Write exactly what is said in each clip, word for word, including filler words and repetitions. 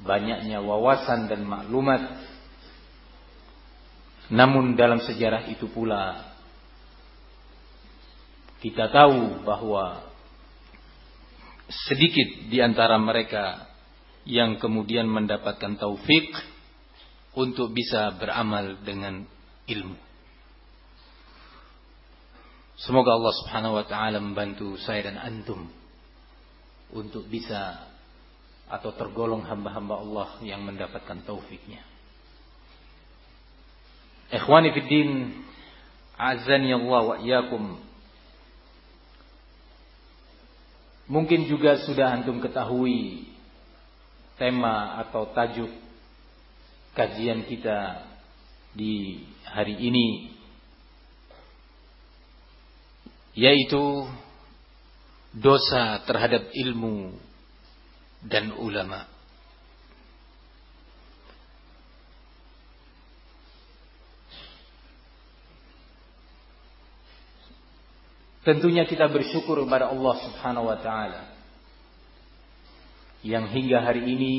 banyaknya wawasan dan maklumat. Namun dalam sejarah itu pula kita tahu bahwa sedikit di antara mereka yang kemudian mendapatkan taufik untuk bisa beramal dengan ilmu. Semoga Allah Subhanahu wa taala membantu saya dan antum untuk bisa atau tergolong hamba-hamba Allah yang mendapatkan taufiknya. Ikhwani fid din, azani Allah wa iyyakum. Mungkin juga sudah antum ketahui tema atau tajuk kajian kita di hari ini, yaitu dosa terhadap ilmu dan ulama. Tentunya kita bersyukur kepada Allah Subhanahu wa taala yang hingga hari ini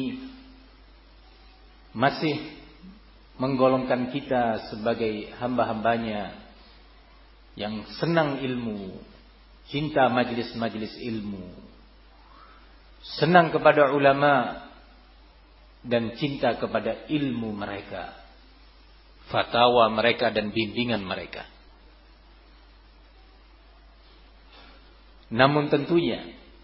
masih menggolongkan kita sebagai hamba-hambanya yang senang ilmu, cinta majelis-majelis ilmu, senang kepada ulama dan cinta kepada ilmu mereka, fatwa mereka dan bimbingan mereka. Namun tentunya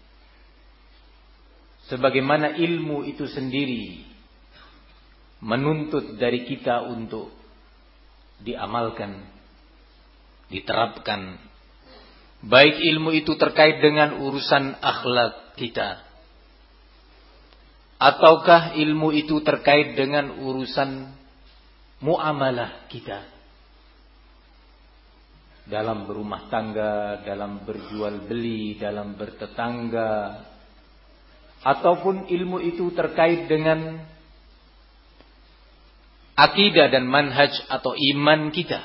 sebagaimana ilmu itu sendiri menuntut dari kita untuk diamalkan, diterapkan, baik ilmu itu terkait dengan urusan akhlak kita, ataukah ilmu itu terkait dengan urusan muamalah kita, dalam berumah tangga, dalam berjual beli, dalam bertetangga, ataupun ilmu itu terkait dengan akidah dan manhaj atau iman kita.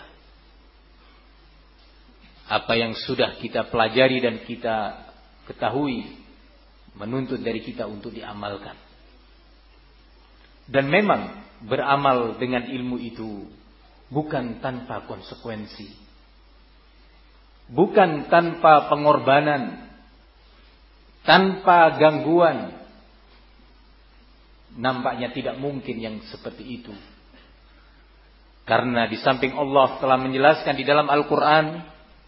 Apa yang sudah kita pelajari dan kita ketahui menuntut dari kita untuk diamalkan. Dan memang beramal dengan ilmu itu bukan tanpa konsekuensi, bukan tanpa pengorbanan, tanpa gangguan. Nampaknya tidak mungkin yang seperti itu. Karena di samping Allah telah menjelaskan di dalam Al-Quran,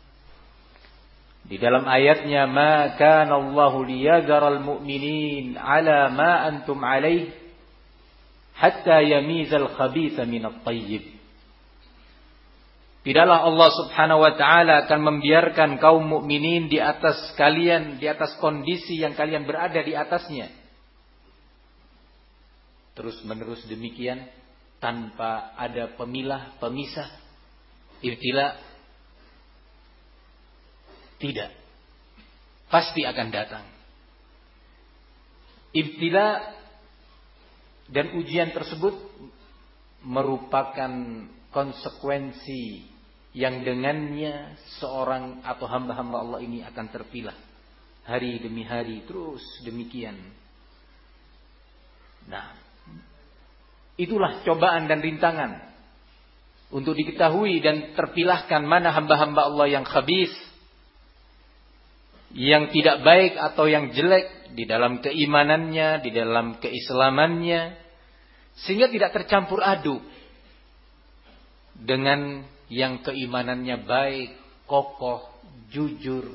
di dalam ayatnya, "Ma kana Allahu liyadharal mu'minin ala ma antum alaih hatta yamizal khabitha minat tayyib." Tidaklah Allah Subhanahu wa taala akan membiarkan kaum mukminin di atas kalian, di atas kondisi yang kalian berada di atasnya, terus menerus demikian tanpa ada pemilah, pemisah, ibtila. Tidak. Pasti akan datang ibtila, dan ujian tersebut merupakan konsekuensi yang dengannya seorang atau hamba-hamba Allah ini akan terpilah hari demi hari, terus demikian. Nah, itulah cobaan dan rintangan untuk diketahui dan terpilahkan mana hamba-hamba Allah yang khabis, yang tidak baik atau yang jelek di dalam keimanannya, di dalam keislamannya, sehingga tidak tercampur aduk dengan yang keimanannya baik, kokoh, jujur,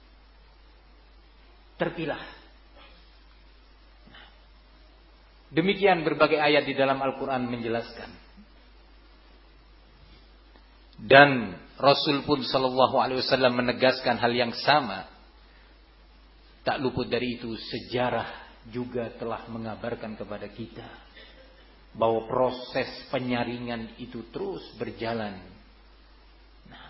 terpilah. Demikian berbagai ayat di dalam Al-Quran menjelaskan. Dan Rasul pun sallallahu alaihi wasallam menegaskan hal yang sama. Tak luput dari itu, sejarah juga telah mengabarkan kepada kita bahwa proses penyaringan itu terus berjalan. Nah,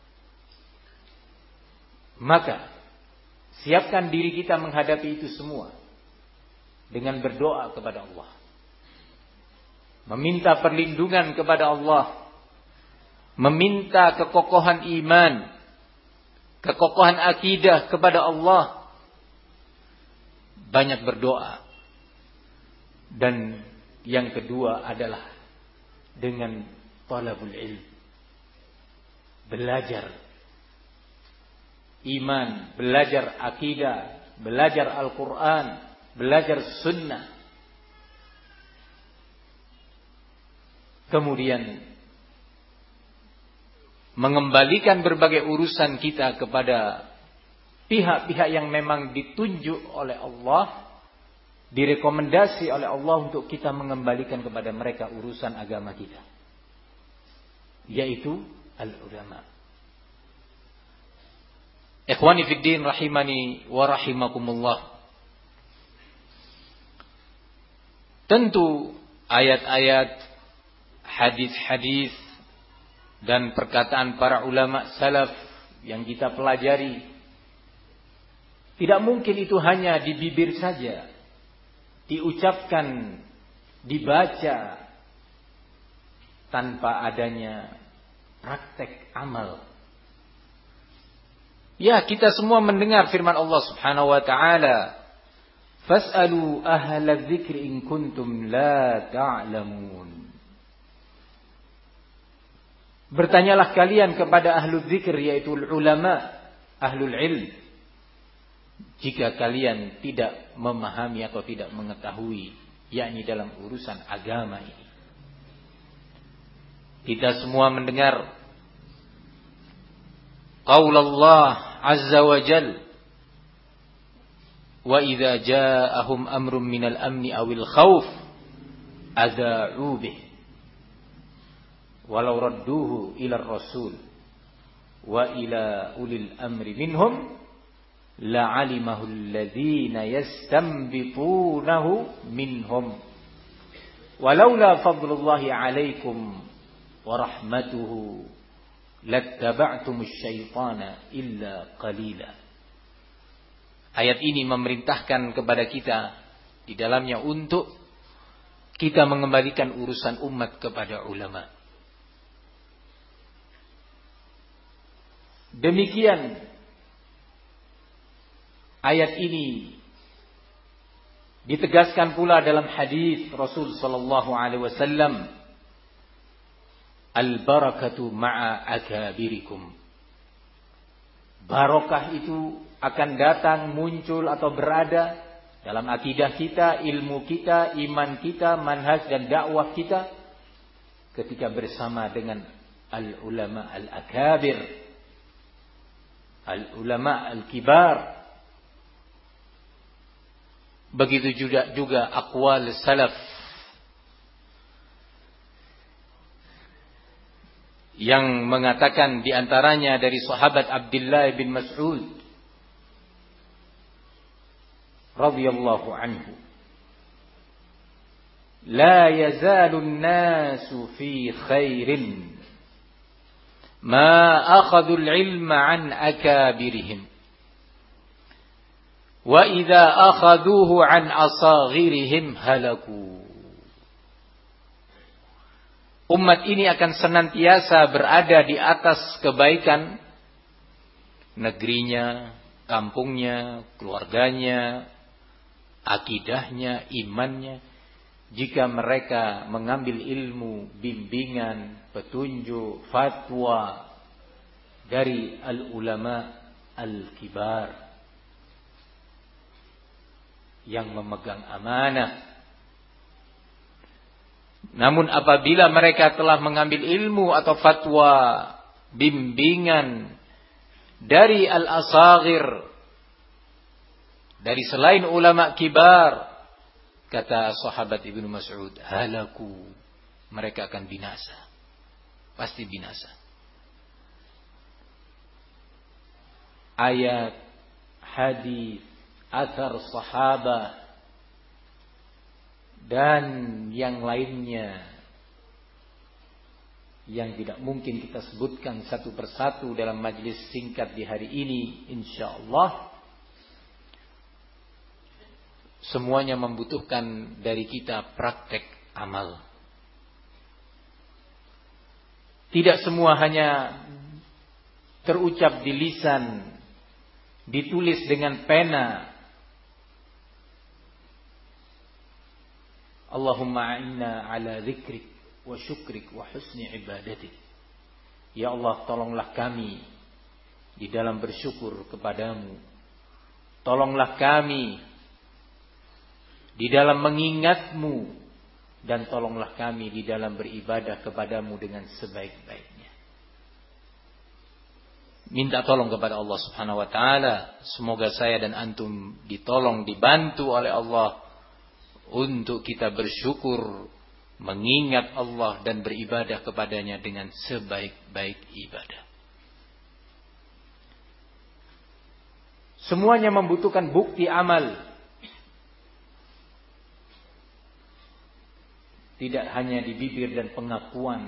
maka siapkan diri kita menghadapi itu semua dengan berdoa kepada Allah, meminta perlindungan kepada Allah, meminta kekokohan iman, kekokohan akidah kepada Allah, banyak berdoa dan Yang kedua adalah dengan talabul ilm. Belajar iman, belajar akidah, belajar Al-Quran, belajar sunnah. Kemudian mengembalikan berbagai urusan kita kepada pihak-pihak yang memang ditunjuk oleh Allah, direkomendasi oleh Allah untuk kita mengembalikan kepada mereka urusan agama kita, yaitu al-ulama. Ikhwani fid din rahimani wa rahimakumullah. Tentu ayat-ayat, hadis-hadis dan perkataan para ulama salaf yang kita pelajari, tidak mungkin itu hanya di bibir saja, diucapkan, dibaca, tanpa adanya praktek amal. Ya, kita semua mendengar firman Allah Subhanahu wa taala, "Fas'alu ahla dzikri in kuntum la ta'lamun." Bertanyalah kalian kepada ahlu dzikir, yaitu ulama, ahlul ilm, jika kalian tidak memahami atau tidak mengetahui, yakni dalam urusan agama ini. Kita semua mendengar qaul Allah azza wa jal, wa idza ja'ahum amrun minal amni awil khauf adha'u bih walau radduhu ila rasul wa ila ulil amri minhum la'alimahu alladhina yastanbitunahu minhum walaula fadlullahi 'alaikum wa rahmatuhu lattaba'tumus syaitana illa qalila. Ayat ini memerintahkan kepada kita di dalamnya untuk kita mengembalikan urusan umat kepada ulama. Demikian ayat ini ditegaskan pula dalam hadis Rasul sallallahu alaihi wasallam, al-barakatu ma'a akabirikum. Barokah itu akan datang, muncul atau berada dalam akidah kita, ilmu kita, iman kita, manhaj dan dakwah kita ketika bersama dengan al-ulama al-akabir, al-ulama al-kibar. Begitu juga juga aqwal salaf yang mengatakan diantaranya dari sahabat Abdullah bin Mas'ud radhiyallahu anhu, la yazalu an-nasu fi khairin ma akhadhu al-ilma an akabirihim wa idza akhadhuhu an asaghirihim halaku. Umat ini akan senantiasa berada di atas kebaikan, negerinya, kampungnya, keluarganya, akidahnya, imannya, jika mereka mengambil ilmu, bimbingan, petunjuk, fatwa dari al-ulama al-kibar yang memegang amanah. Namun apabila mereka telah mengambil ilmu atau fatwa, bimbingan dari al-asaghir, dari selain ulama kibar, kata sahabat Ibnu Mas'ud, halaku, mereka akan binasa. Pasti binasa. Ayat, hadis, athar sahabat dan yang lainnya yang tidak mungkin kita sebutkan satu persatu dalam majlis singkat di hari ini, insyaallah semuanya membutuhkan dari kita praktek amal. Tidak semua hanya terucap di lisan, ditulis dengan pena. Allahumma a'inna ala dzikrik wa syukrik wa husni ibadatik. Ya Allah, tolonglah kami di dalam bersyukur kepadamu. Tolonglah kami di dalam mengingatmu. Dan tolonglah kami di dalam beribadah kepadamu dengan sebaik-baiknya. Minta tolong kepada Allah subhanahu wa ta'ala. Semoga saya dan antum ditolong, dibantu oleh Allah untuk kita bersyukur, mengingat Allah dan beribadah kepadanya dengan sebaik-baik ibadah. Semuanya membutuhkan bukti amal. Tidak hanya di bibir dan pengakuan.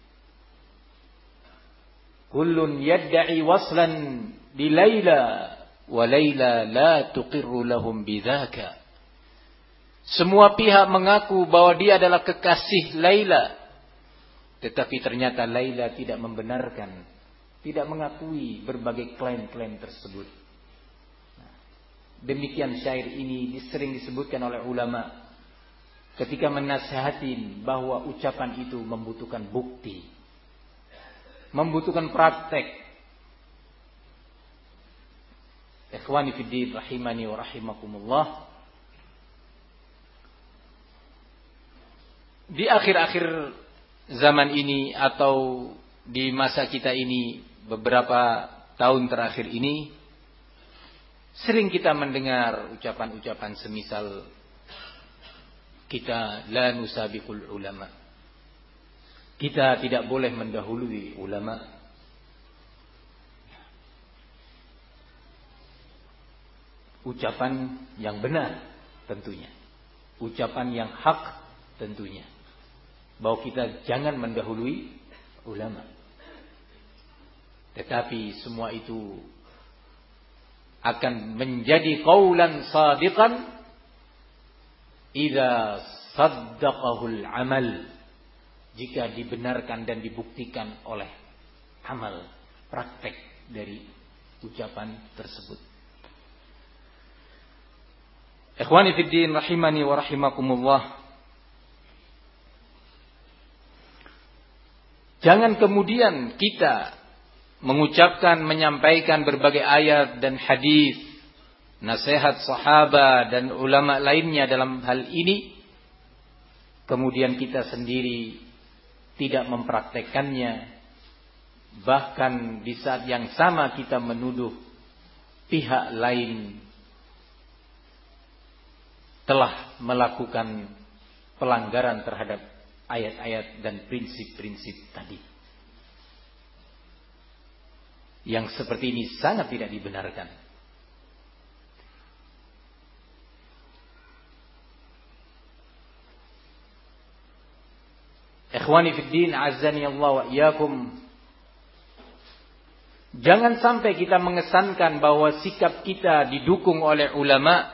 Kullun yadda'i waslan bi Laila wa Laila la tuqirru lahum bidzaka. Semua pihak mengaku bahwa dia adalah kekasih Laila, tetapi ternyata Laila tidak membenarkan, tidak mengakui berbagai klaim-klaim tersebut. Demikian syair ini sering disebutkan oleh ulama ketika menasihatin bahwa ucapan itu membutuhkan bukti, membutuhkan praktek. Ikhwani fiddin rahimani wa rahimakumullah. Di akhir-akhir zaman ini atau di masa kita ini, beberapa tahun terakhir ini, sering kita mendengar ucapan-ucapan semisal kita la nusabiqul ulama. Kita tidak boleh mendahului ulama. Ucapan yang benar tentunya. Ucapan yang hak tentunya. Bahwa kita jangan mendahului ulama. Tetapi semua itu akan menjadi qaulan shadiqan idza saddaqahul amal, jika dibenarkan dan dibuktikan oleh amal, praktek dari ucapan tersebut. Ikhwani fiddin rahimani wa rahimakumullah. Jangan kemudian kita mengucapkan, menyampaikan berbagai ayat dan hadis, nasihat sahabat dan ulama lainnya dalam hal ini, kemudian kita sendiri tidak mempraktekannya. Bahkan di saat yang sama kita menuduh pihak lain telah melakukan pelanggaran terhadap ayat-ayat dan prinsip-prinsip tadi. Yang seperti ini sangat tidak dibenarkan. Ikhwani fiddin azzani Allah wa iyyakum. Jangan sampai kita mengesankan bahwa sikap kita didukung oleh ulama,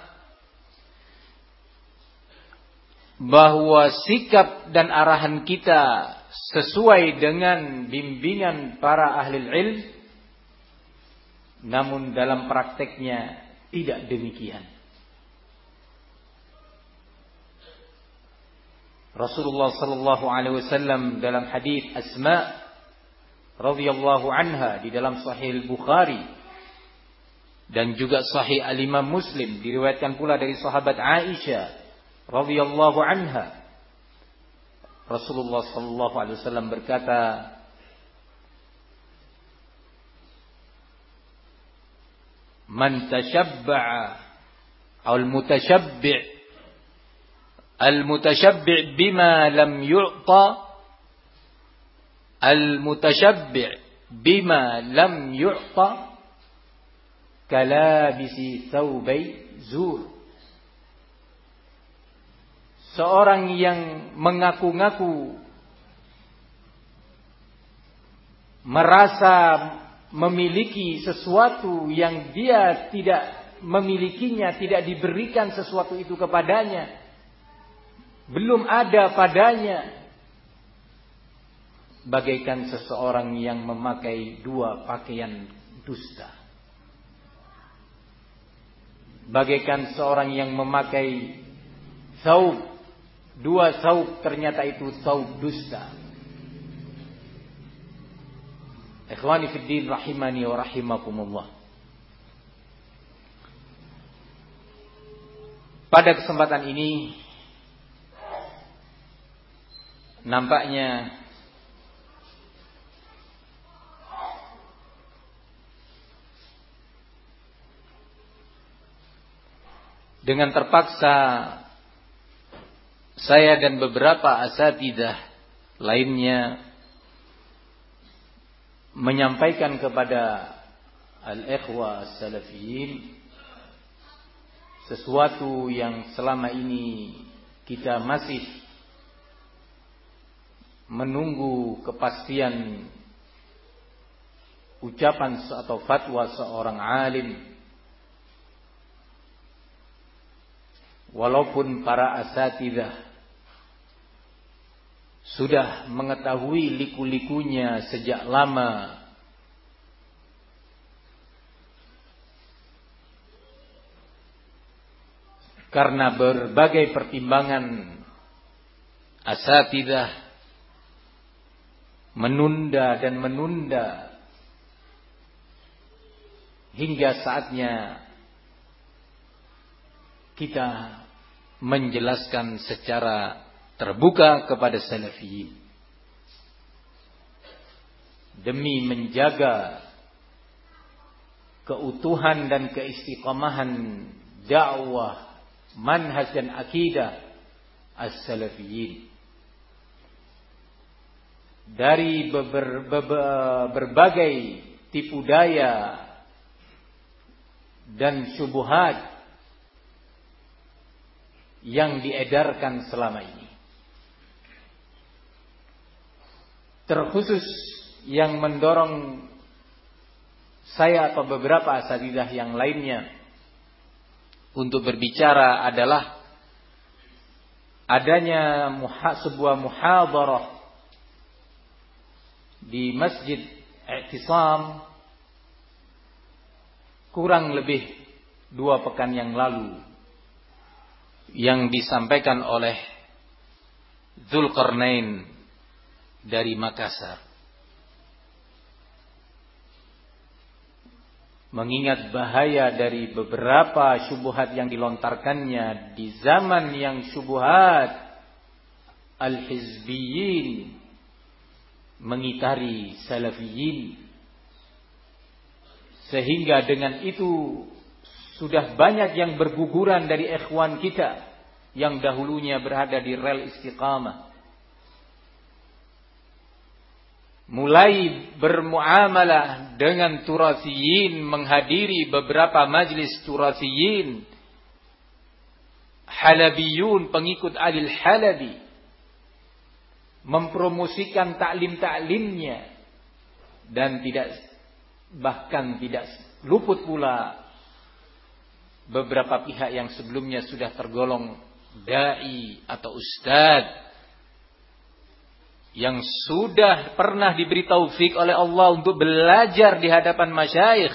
bahwa sikap dan arahan kita sesuai dengan bimbingan para ahli ilm, namun dalam prakteknya tidak demikian. Rasulullah sallallahu alaihi wasallam dalam hadis Asma radhiyallahu anha di dalam Sahih Bukhari dan juga Sahih Al-Imam Muslim, diriwayatkan pula dari sahabat Aisyah radhiyallahu anha, Rasulullah sallallahu alaihi wasallam berkata, "Man tashabba'a al-mutashabbi' al-mutashabbi' bima lam yu'ta al-mutashabbi' bima lam yu'ta kalabisi thawbai zur." Seorang yang mengaku-ngaku merasa memiliki sesuatu yang dia tidak memilikinya, tidak diberikan sesuatu itu kepadanya, belum ada padanya, bagaikan seseorang yang memakai dua pakaian dusta, bagaikan seorang yang memakai saub, dua saub ternyata itu saub dusta. Ikhwani fid din rahimani wa rahimakumullah. Pada kesempatan ini nampaknya dengan terpaksa saya dan beberapa asatidzah lainnya menyampaikan kepada al-ikhwah as-salafiyin sesuatu yang selama ini kita masih menunggu kepastian ucapan atau fatwa seorang alim, walaupun para asatidzah sudah mengetahui liku-likunya sejak lama. Karena berbagai pertimbangan, asatidzah menunda dan menunda hingga saatnya kita menjelaskan secara terbuka kepada salafiyin demi menjaga keutuhan dan keistiqamahan dakwah, manhaj dan akidah as-salafiyin. Dari beber, beber, berbagai tipu daya dan syubhat yang diedarkan selama ini. Terkhusus yang mendorong saya atau beberapa asatidzah yang lainnya untuk berbicara adalah adanya muha, sebuah muhadharah di Masjid I'tisam kurang lebih dua pekan yang lalu yang disampaikan oleh Dzulqarnain dari Makassar. Mengingat bahaya dari beberapa syubhat yang dilontarkannya di zaman yang syubhat al-hizbiyyin mengitari salafiyin, sehingga dengan itu sudah banyak yang berguguran dari ikhwan kita yang dahulunya berada di rel istiqamah, mulai bermuamalah dengan turasiyin, menghadiri beberapa majlis turasiyin, halabiyun, pengikut Alil Halabi, mempromosikan taklim-taklimnya, dan tidak bahkan tidak luput pula beberapa pihak yang sebelumnya sudah tergolong dai atau ustad yang sudah pernah diberi taufik oleh Allah untuk belajar di hadapan masyayikh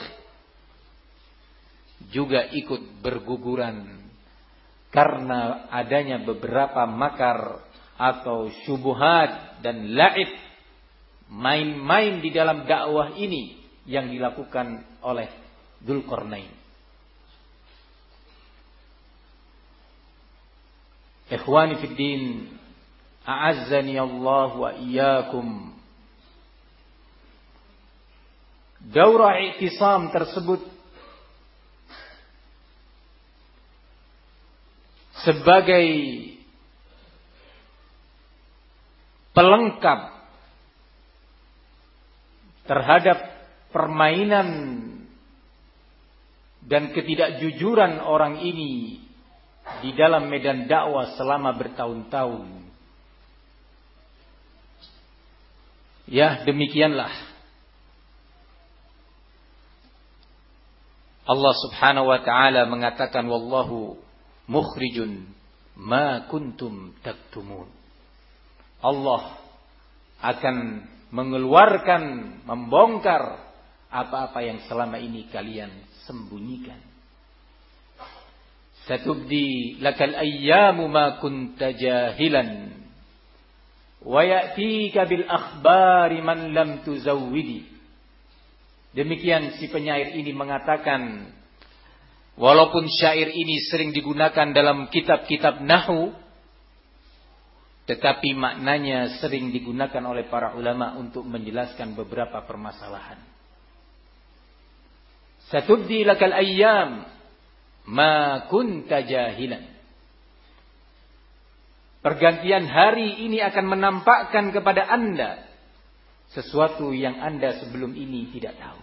juga ikut berguguran karena adanya beberapa makar atau syubhat dan la'ib, main-main di dalam dakwah ini yang dilakukan oleh Dzulqarnain. Ikhwani fid din, a'azzani Allah wa iyyakum. Daurah i'tisam tersebut sebagai pelengkap terhadap permainan dan ketidakjujuran orang ini di dalam medan dakwah selama bertahun-tahun. Ya, demikianlah Allah Subhanahu wa taala mengatakan, wallahu mukhrijun ma kuntum taktumun. Allah akan mengeluarkan, membongkar apa-apa yang selama ini kalian sembunyikan. Satubdi lakal ayyamu ma kunta jahilan wa ya'tika bil akhbari man lam tuzawwidi. Demikian si penyair ini mengatakan, walaupun syair ini sering digunakan dalam kitab-kitab nahwu, tetapi maknanya sering digunakan oleh para ulama untuk menjelaskan beberapa permasalahan. Satubdi lakal ayyam ma kunta jahilan. Pergantian hari ini akan menampakkan kepada Anda sesuatu yang Anda sebelum ini tidak tahu.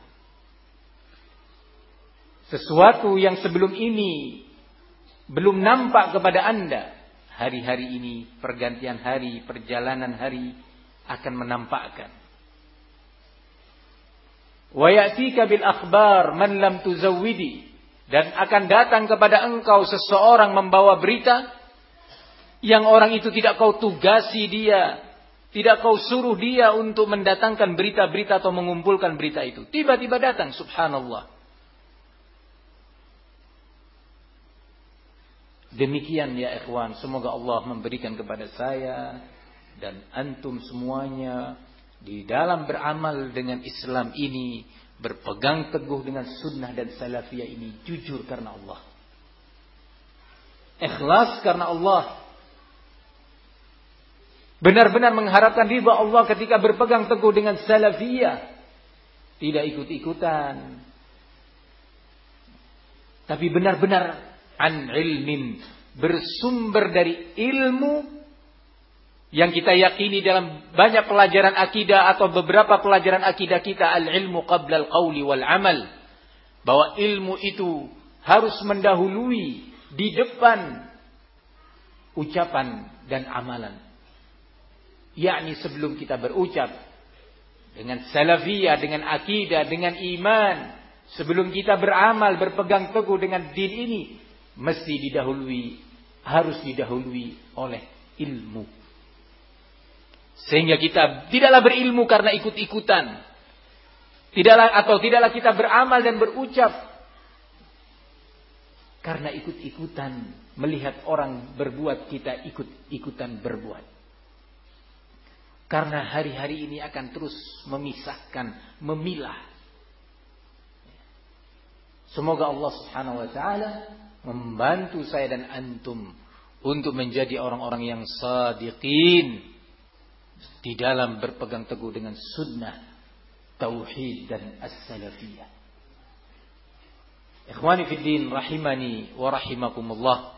Sesuatu yang sebelum ini belum nampak kepada Anda. Hari-hari ini, pergantian hari, perjalanan hari akan menampakkan. Wa ya'tika bil akhbar man lam tuzawwidi. Dan akan datang kepada engkau seseorang membawa berita yang orang itu tidak kau tugasi dia, tidak kau suruh dia untuk mendatangkan berita-berita atau mengumpulkan berita itu. Tiba-tiba datang, subhanallah. Demikian ya ikhwan, semoga Allah memberikan kepada saya dan antum semuanya di dalam beramal dengan Islam ini, berpegang teguh dengan sunnah dan salafiyah ini, jujur karena Allah, ikhlas karena Allah, benar-benar mengharapkan ridha Allah ketika berpegang teguh dengan salafiyah, tidak ikut-ikutan, tapi benar-benar an ilmin, bersumber dari ilmu yang kita yakini dalam banyak pelajaran akidah atau beberapa pelajaran akidah kita, al-ilmu qabla al-qawli wal-amal, bahwa ilmu itu harus mendahului di depan ucapan dan amalan. Yakni sebelum kita berucap dengan salafiyah, dengan akidah, dengan iman, sebelum kita beramal, berpegang teguh dengan din ini, mesti didahului, harus didahului oleh ilmu. Sehingga kita tidaklah berilmu karena ikut-ikutan. Tidaklah atau tidaklah kita beramal dan berucap karena ikut-ikutan, melihat orang berbuat kita ikut-ikutan berbuat. Karena hari-hari ini akan terus memisahkan, memilah. Semoga Allah Subhanahu wa taala membantu saya dan antum untuk menjadi orang-orang yang shadiqin di dalam berpegang teguh dengan sunnah, tauhid dan as-salafiyah. Ikhwani fid din rahimani wa rahimakumullah.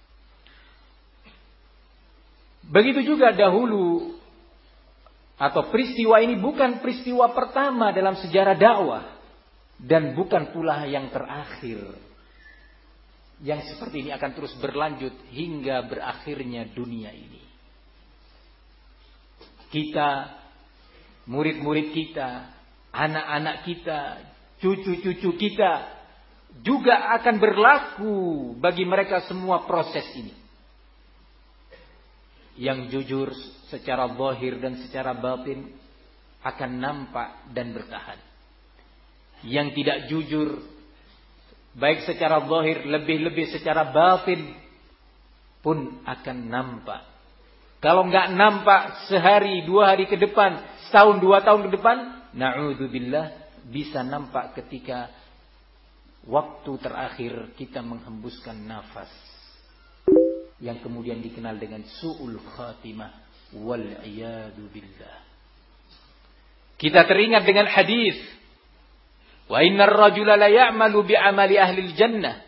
Begitu juga dahulu, atau peristiwa ini bukan peristiwa pertama dalam sejarah dakwah dan bukan pula yang terakhir. Yang seperti ini akan terus berlanjut hingga berakhirnya dunia ini. Kita, murid-murid kita, anak-anak kita, cucu-cucu kita juga akan berlaku bagi mereka semua proses ini. Yang jujur secara zahir dan secara batin akan nampak dan bertahan. Yang tidak jujur baik secara zahir, lebih-lebih secara batin pun akan nampak. Kalau enggak nampak sehari, dua hari ke depan, setahun, dua tahun ke depan, na'udzubillah, bisa nampak ketika waktu terakhir kita menghembuskan nafas, yang kemudian dikenal dengan su'ul khatimah, wal iyadu billah. Kita teringat dengan hadis, wa innar rajula la ya'malu bi'amali ahli al-jannah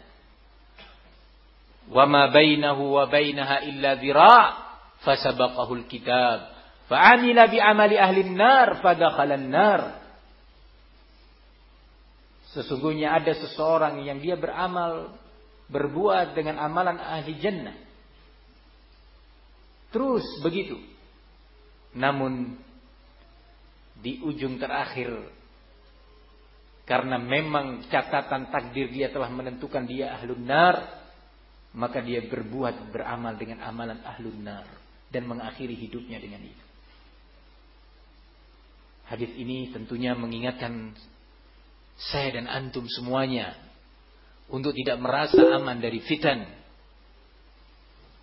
wa ma bainahu wa bainaha illa dhira' fasabaqahu al-kitab fa'amila bi'amali ahli an-nar fadakhala an-nar. Sesungguhnya ada seseorang yang dia beramal, berbuat dengan amalan ahli jannah, terus begitu, namun di ujung terakhir, karena memang catatan takdir dia telah menentukan dia ahlun nar, maka dia berbuat, beramal dengan amalan ahlun nar dan mengakhiri hidupnya dengan itu. Hadis ini tentunya mengingatkan saya dan antum semuanya untuk tidak merasa aman dari fitan,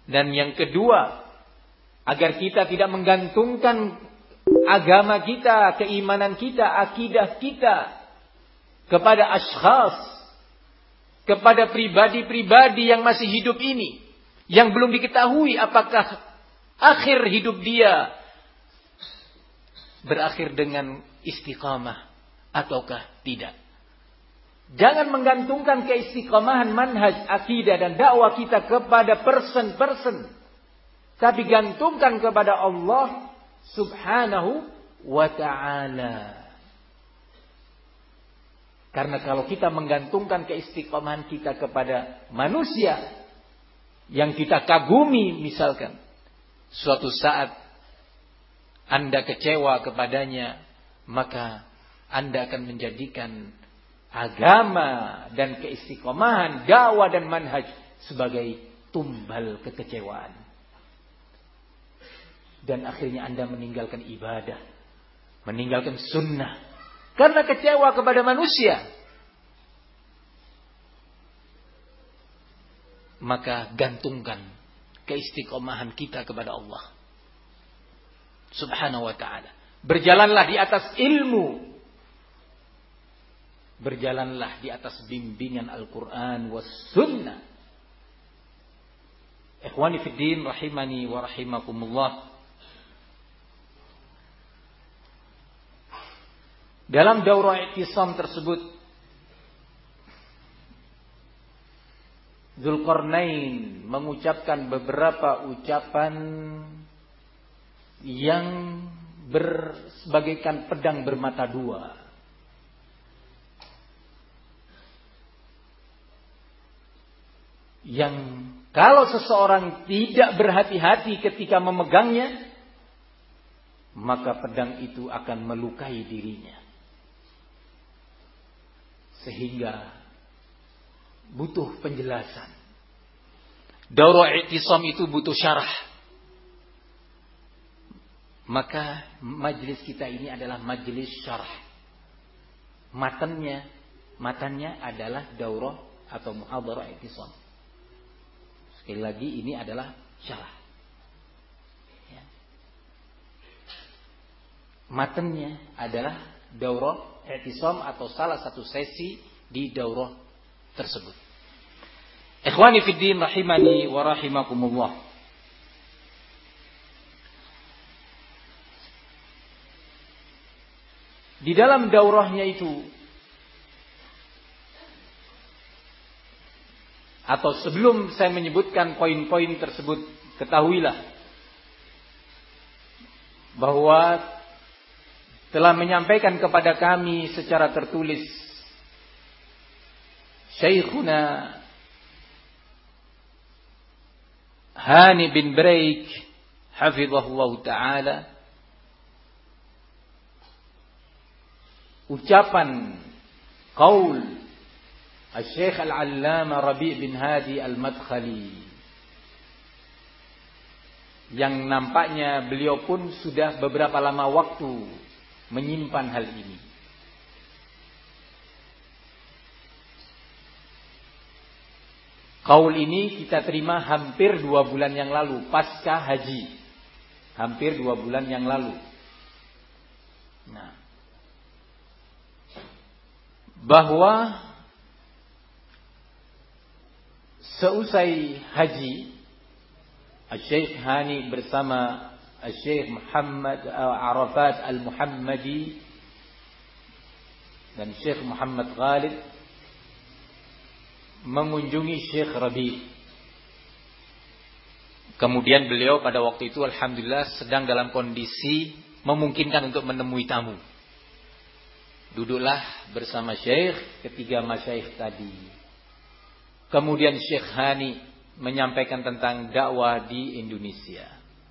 Dan yang kedua, agar kita tidak menggantungkan agama kita, keimanan kita, akidah kita kepada ashkhas, kepada pribadi-pribadi yang masih hidup ini, yang belum diketahui apakah akhir hidup dia berakhir dengan istiqamah ataukah tidak. Jangan menggantungkan keistiqamahan manhaj, akidah dan dakwah kita kepada person-person, tapi gantungkan kepada Allah Subhanahu wa ta'ala. Karena kalau kita menggantungkan keistiqamahan kita kepada manusia yang kita kagumi, misalkan suatu saat Anda kecewa kepadanya, maka Anda akan menjadikan agama dan keistiqomahan, dakwah dan manhaj sebagai tumbal kekecewaan. Dan akhirnya Anda meninggalkan ibadah, meninggalkan sunnah, karena kecewa kepada manusia. Maka gantungkan keistiqomahan kita kepada Allah Subhanahu wa ta'ala. Berjalanlah di atas ilmu, berjalanlah di atas bimbingan Al-Quran was sunnah. Ikhwani fid din rahimani wa rahimakumullah. Dalam daurah i'tisam tersebut, Dzulqarnain mengucapkan beberapa ucapan yang berbagaikan pedang bermata dua. Yang kalau seseorang tidak berhati-hati ketika memegangnya, maka pedang itu akan melukai dirinya. Sehingga butuh penjelasan. Daurah i'tisam itu butuh syarah. Maka majlis kita ini adalah majlis syarah. Matannya, matannya adalah daurah atau muhadharah i'tisam. Sekali lagi ini adalah syarah. Ya. Matannya adalah daurah i'tisam atau salah satu sesi di daurah tersebut. Ikhwani fid din rahimani wa rahimakumullah. Di dalam daurahnya itu, atau sebelum saya menyebutkan poin-poin tersebut, ketahuilah bahwa telah menyampaikan kepada kami secara tertulis Syekhuna Hani bin Breik hafizahullah ta'ala ucapan qaul Al-Syekh Al-Allama Rabi' bin Hadi Al-Madkhali, yang nampaknya beliau pun sudah beberapa lama waktu menyimpan hal ini. Qaul ini kita terima hampir dua bulan yang lalu, pasca haji. Hampir dua bulan yang lalu. Nah, bahwa seusai haji, Al-Syekh Hani bersama Al-Syekh Muhammad Arafat Al-Muhammadi dan Syekh Muhammad Ghalib mengunjungi Syekh Rabi. Kemudian beliau pada waktu itu alhamdulillah sedang dalam kondisi memungkinkan untuk menemui tamu. Duduklah bersama Syekh ketiga masyayikh tadi. Kemudian Syekh Hani menyampaikan tentang dakwah di Indonesia.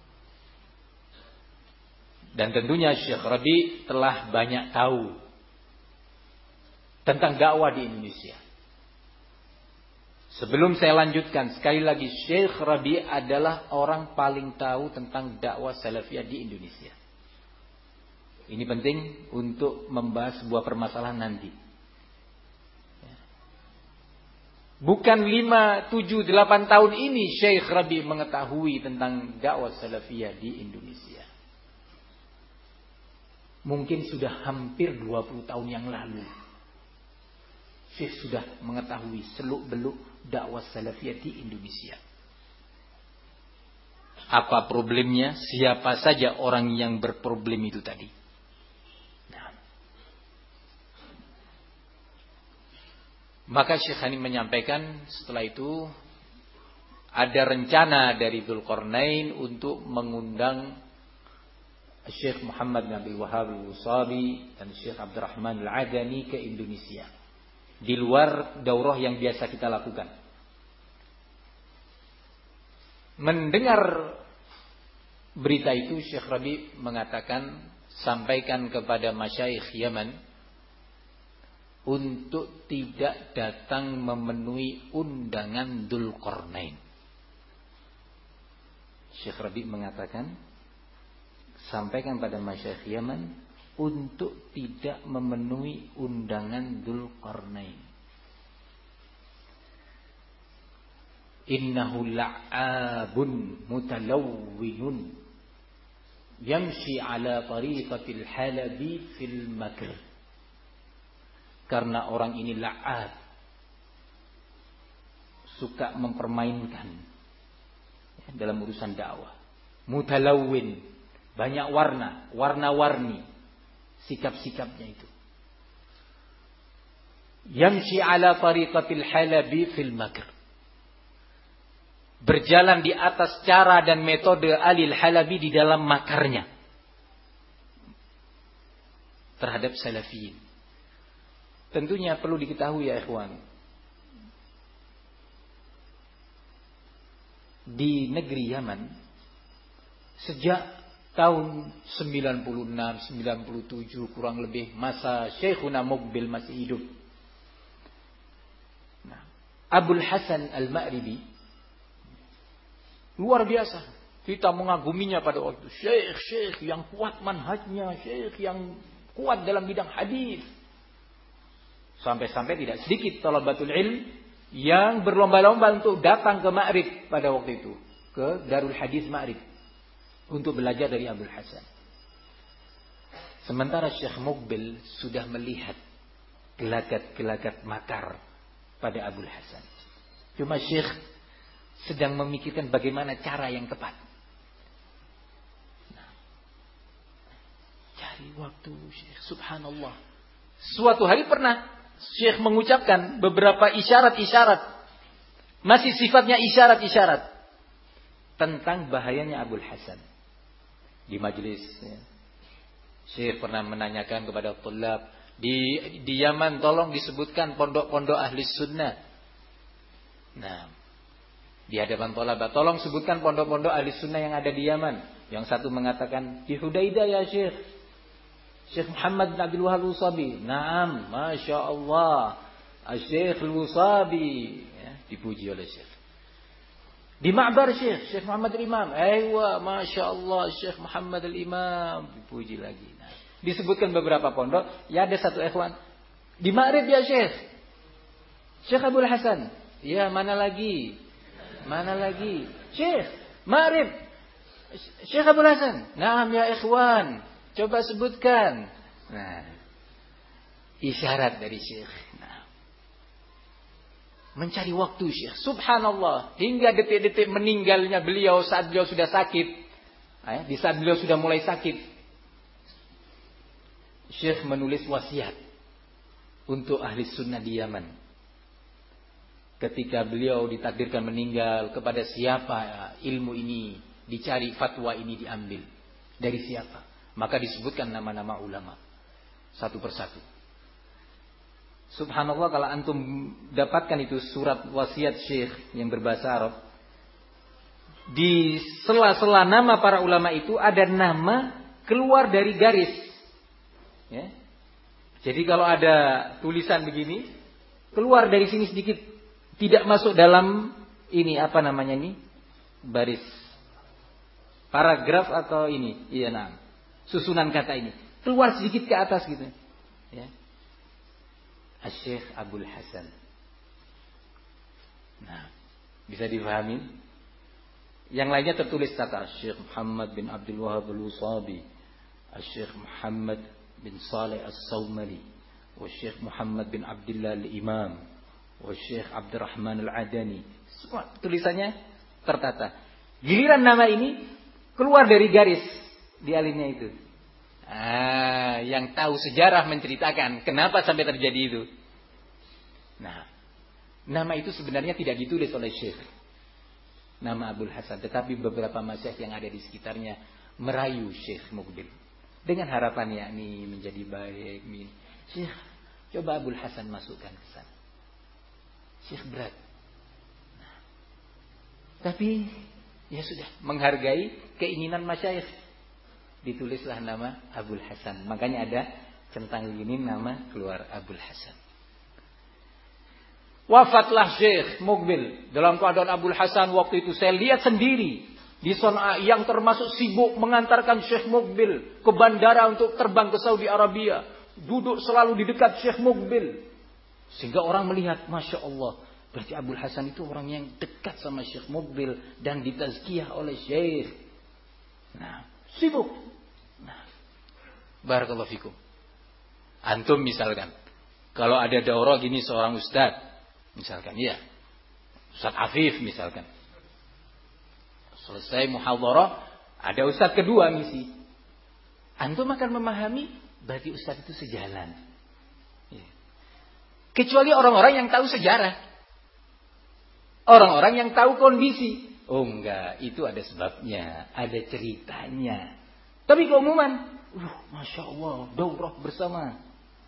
Dan tentunya Syekh Rabi telah banyak tahu tentang dakwah di Indonesia. Sebelum saya lanjutkan, sekali lagi Syekh Rabi adalah orang paling tahu tentang dakwah salafiyah di Indonesia. Ini penting untuk membahas sebuah permasalahan nanti. Bukan lima, tujuh, delapan tahun ini Syekh Rabi mengetahui tentang dakwah salafiyah di Indonesia. Mungkin sudah hampir dua puluh tahun yang lalu Syekh sudah mengetahui seluk-beluk dakwah salafiyah di Indonesia. Apa problemnya? Siapa saja orang yang berproblem itu tadi. Nah. Maka Syekh Hani menyampaikan setelah itu ada rencana dari Dzulqarnain untuk mengundang Syekh Muhammad bin Abdul Wahhab Al-Wusabi dan Syekh Abdurrahman Al-Adani ke Indonesia. Di luar daurah yang biasa kita lakukan. Mendengar berita itu Syekh Rabi mengatakan, sampaikan kepada masyayikh Yaman untuk tidak datang memenuhi undangan Dzulqarnain. Syekh Rabi mengatakan, sampaikan pada masyayikh Yaman untuk tidak memenuhi undangan Dzulqarnain. Innahu la'abun mutalawwinun yamshi ala tariqatil halabi fil makr. Karena orang ini la'ab, suka mempermainkan ya, dalam urusan dakwah. Mutalawwin, banyak warna, warna-warni sikap-sikapnya itu. Yamshi ala tariqatil halabi fil makr. Berjalan di atas cara dan metode Alil Halabi di dalam makarnya terhadap salafiyin. Tentunya perlu diketahui ya ikhwan, di negeri Yaman sejak tahun sembilan puluh enam sembilan puluh tujuh kurang lebih, masa Syekhuna Muqbil masih hidup. Nah, Abul Hasan Al-Ma'ribi luar biasa, kita mengaguminya pada waktu itu. Syekh-syekh yang kuat manhajnya, syekh yang kuat dalam bidang hadis. Sampai-sampai tidak sedikit talabatul ilm yang berlomba-lomba untuk datang ke Ma'rib pada waktu itu, ke Darul Hadis Ma'rib, untuk belajar dari Abul Hasan. Sementara Syekh Muqbil sudah melihat gelagat-gelagat makar pada Abul Hasan. Cuma Syekh sedang memikirkan bagaimana cara yang tepat. Nah, cari waktu Syekh, subhanallah. Suatu hari pernah Syekh mengucapkan beberapa isyarat-isyarat, masih sifatnya isyarat-isyarat, tentang bahayanya Abul Hasan di majelis. Ya. Syekh pernah menanyakan kepada tulab di di Yaman, tolong disebutkan pondok-pondok ahli sunnah. Nah, di hadapan tolaba, tolong sebutkan pondok-pondok ahli sunnah yang ada di Yaman. Yang satu mengatakan di Hudaidah ya Syekh, Syekh Muhammad bin Abdul Wahhab Al-Wusabi. Naam, Masya Allah, Syekh Al-Wusabi, ya, dipuji oleh Syekh. Di Ma'bar Syekh, Syekh Muhammad Al-Imam. Aywa, Masya Allah, Syekh Muhammad Al-Imam, dipuji lagi. Nah, disebutkan beberapa pondok. Ya, ada satu ikhwan di Ma'rib ya Syekh, Syekh Abul Hasan. Ya, mana lagi? Mana lagi? Syekh, Ma'rib, Syekh Abul Hasan. Naam ya ikhwan, coba sebutkan. Nah, isyarat dari Syekh. Nah, mencari waktu Syekh. Subhanallah, hingga detik-detik meninggalnya beliau, saat beliau sudah sakit. Di saat beliau sudah mulai sakit, Syekh menulis wasiat untuk ahli sunnah di Yaman. Ketika beliau ditakdirkan meninggal, kepada siapa ilmu ini dicari, fatwa ini diambil, dari siapa? Maka disebutkan nama-nama ulama satu persatu. Subhanallah, kalau antum dapatkan itu surat wasiat Syekh yang berbahasa Arab, di sela-sela nama para ulama itu ada nama keluar dari garis. Ya. Jadi kalau ada tulisan begini, keluar dari sini sedikit, tidak masuk dalam ini, apa namanya ini, baris paragraf atau ini, iya nah, susunan kata ini keluar sedikit ke atas gitu. Ya. Syekh Abul Hasan. Nah, bisa difahami? Yang lainnya tertulis kata Syekh Muhammad bin Abdul Wahhab Al-Usabi, Syekh Muhammad bin Saleh As-Sawmali, wa Syekh Muhammad bin Abdullah Al-Imam, wa Syekh Abdurrahman Al-Adani. Semua tulisannya tertata. Giliran nama ini keluar dari garis di alinnya itu. Ah, yang tahu sejarah menceritakan kenapa sampai terjadi itu. Nah, nama itu sebenarnya tidak ditulis oleh Syekh, nama Abul Hasan, tetapi beberapa masyayikh yang ada di sekitarnya merayu Syekh Muqbil dengan harapan yakni menjadi baik. Syekh, coba Abul Hasan masukkan ke sana. Syekh berat. Nah, tapi ya sudah, menghargai keinginan masyayikh, ditulislah nama Abul Hasan. Makanya ada centang gini nama keluar Abul Hasan. Wafatlah Syekh Muqbil dalam keadaan Abul Hasan waktu itu saya lihat sendiri di Sana'a yang termasuk sibuk mengantarkan Syekh Muqbil ke bandara untuk terbang ke Saudi Arabia, duduk selalu di dekat Syekh Muqbil, sehingga orang melihat, Masya Allah, berarti Abul Hasan itu orang yang dekat sama Syekh Muqbil dan ditazkiyah oleh Syekh. Nah, sibuk. Nah, barakallahu fikum. Antum misalkan, kalau ada daurah gini seorang ustaz, misalkan, ya, Ustaz Afif misalkan, selesai muhadharah, ada ustaz kedua misi. Antum akan memahami, berarti ustaz itu sejalan. Ya. Kecuali orang-orang yang tahu sejarah, orang-orang yang tahu kondisi. Oh enggak, itu ada sebabnya, ada ceritanya. Tapi keumuman, uh, Masya Allah, daurah bersama.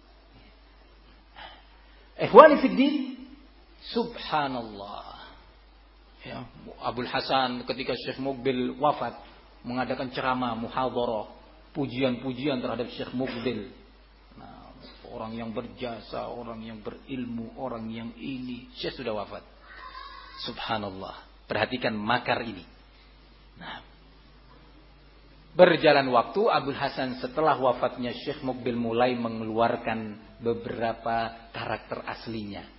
Ikhwani fiddin, subhanallah. Ya, Abul Hasan ketika Syekh Muqbil wafat mengadakan ceramah, muhadharah, pujian-pujian terhadap Syekh Muqbil. Nah, orang yang berjasa, orang yang berilmu, orang yang ini, Syekh sudah wafat. Subhanallah. Perhatikan makar ini. Nah, berjalan waktu, Abul Hasan setelah wafatnya Syekh Muqbil mulai mengeluarkan beberapa karakter aslinya.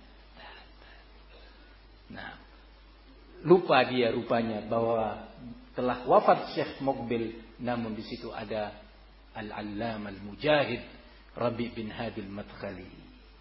Nah, lupa dia rupanya bahwa telah wafat Syekh Muqbil, namun di situ ada Al-Allam Al-Mujahid Rabi' bin Hadi Al-Madkhali.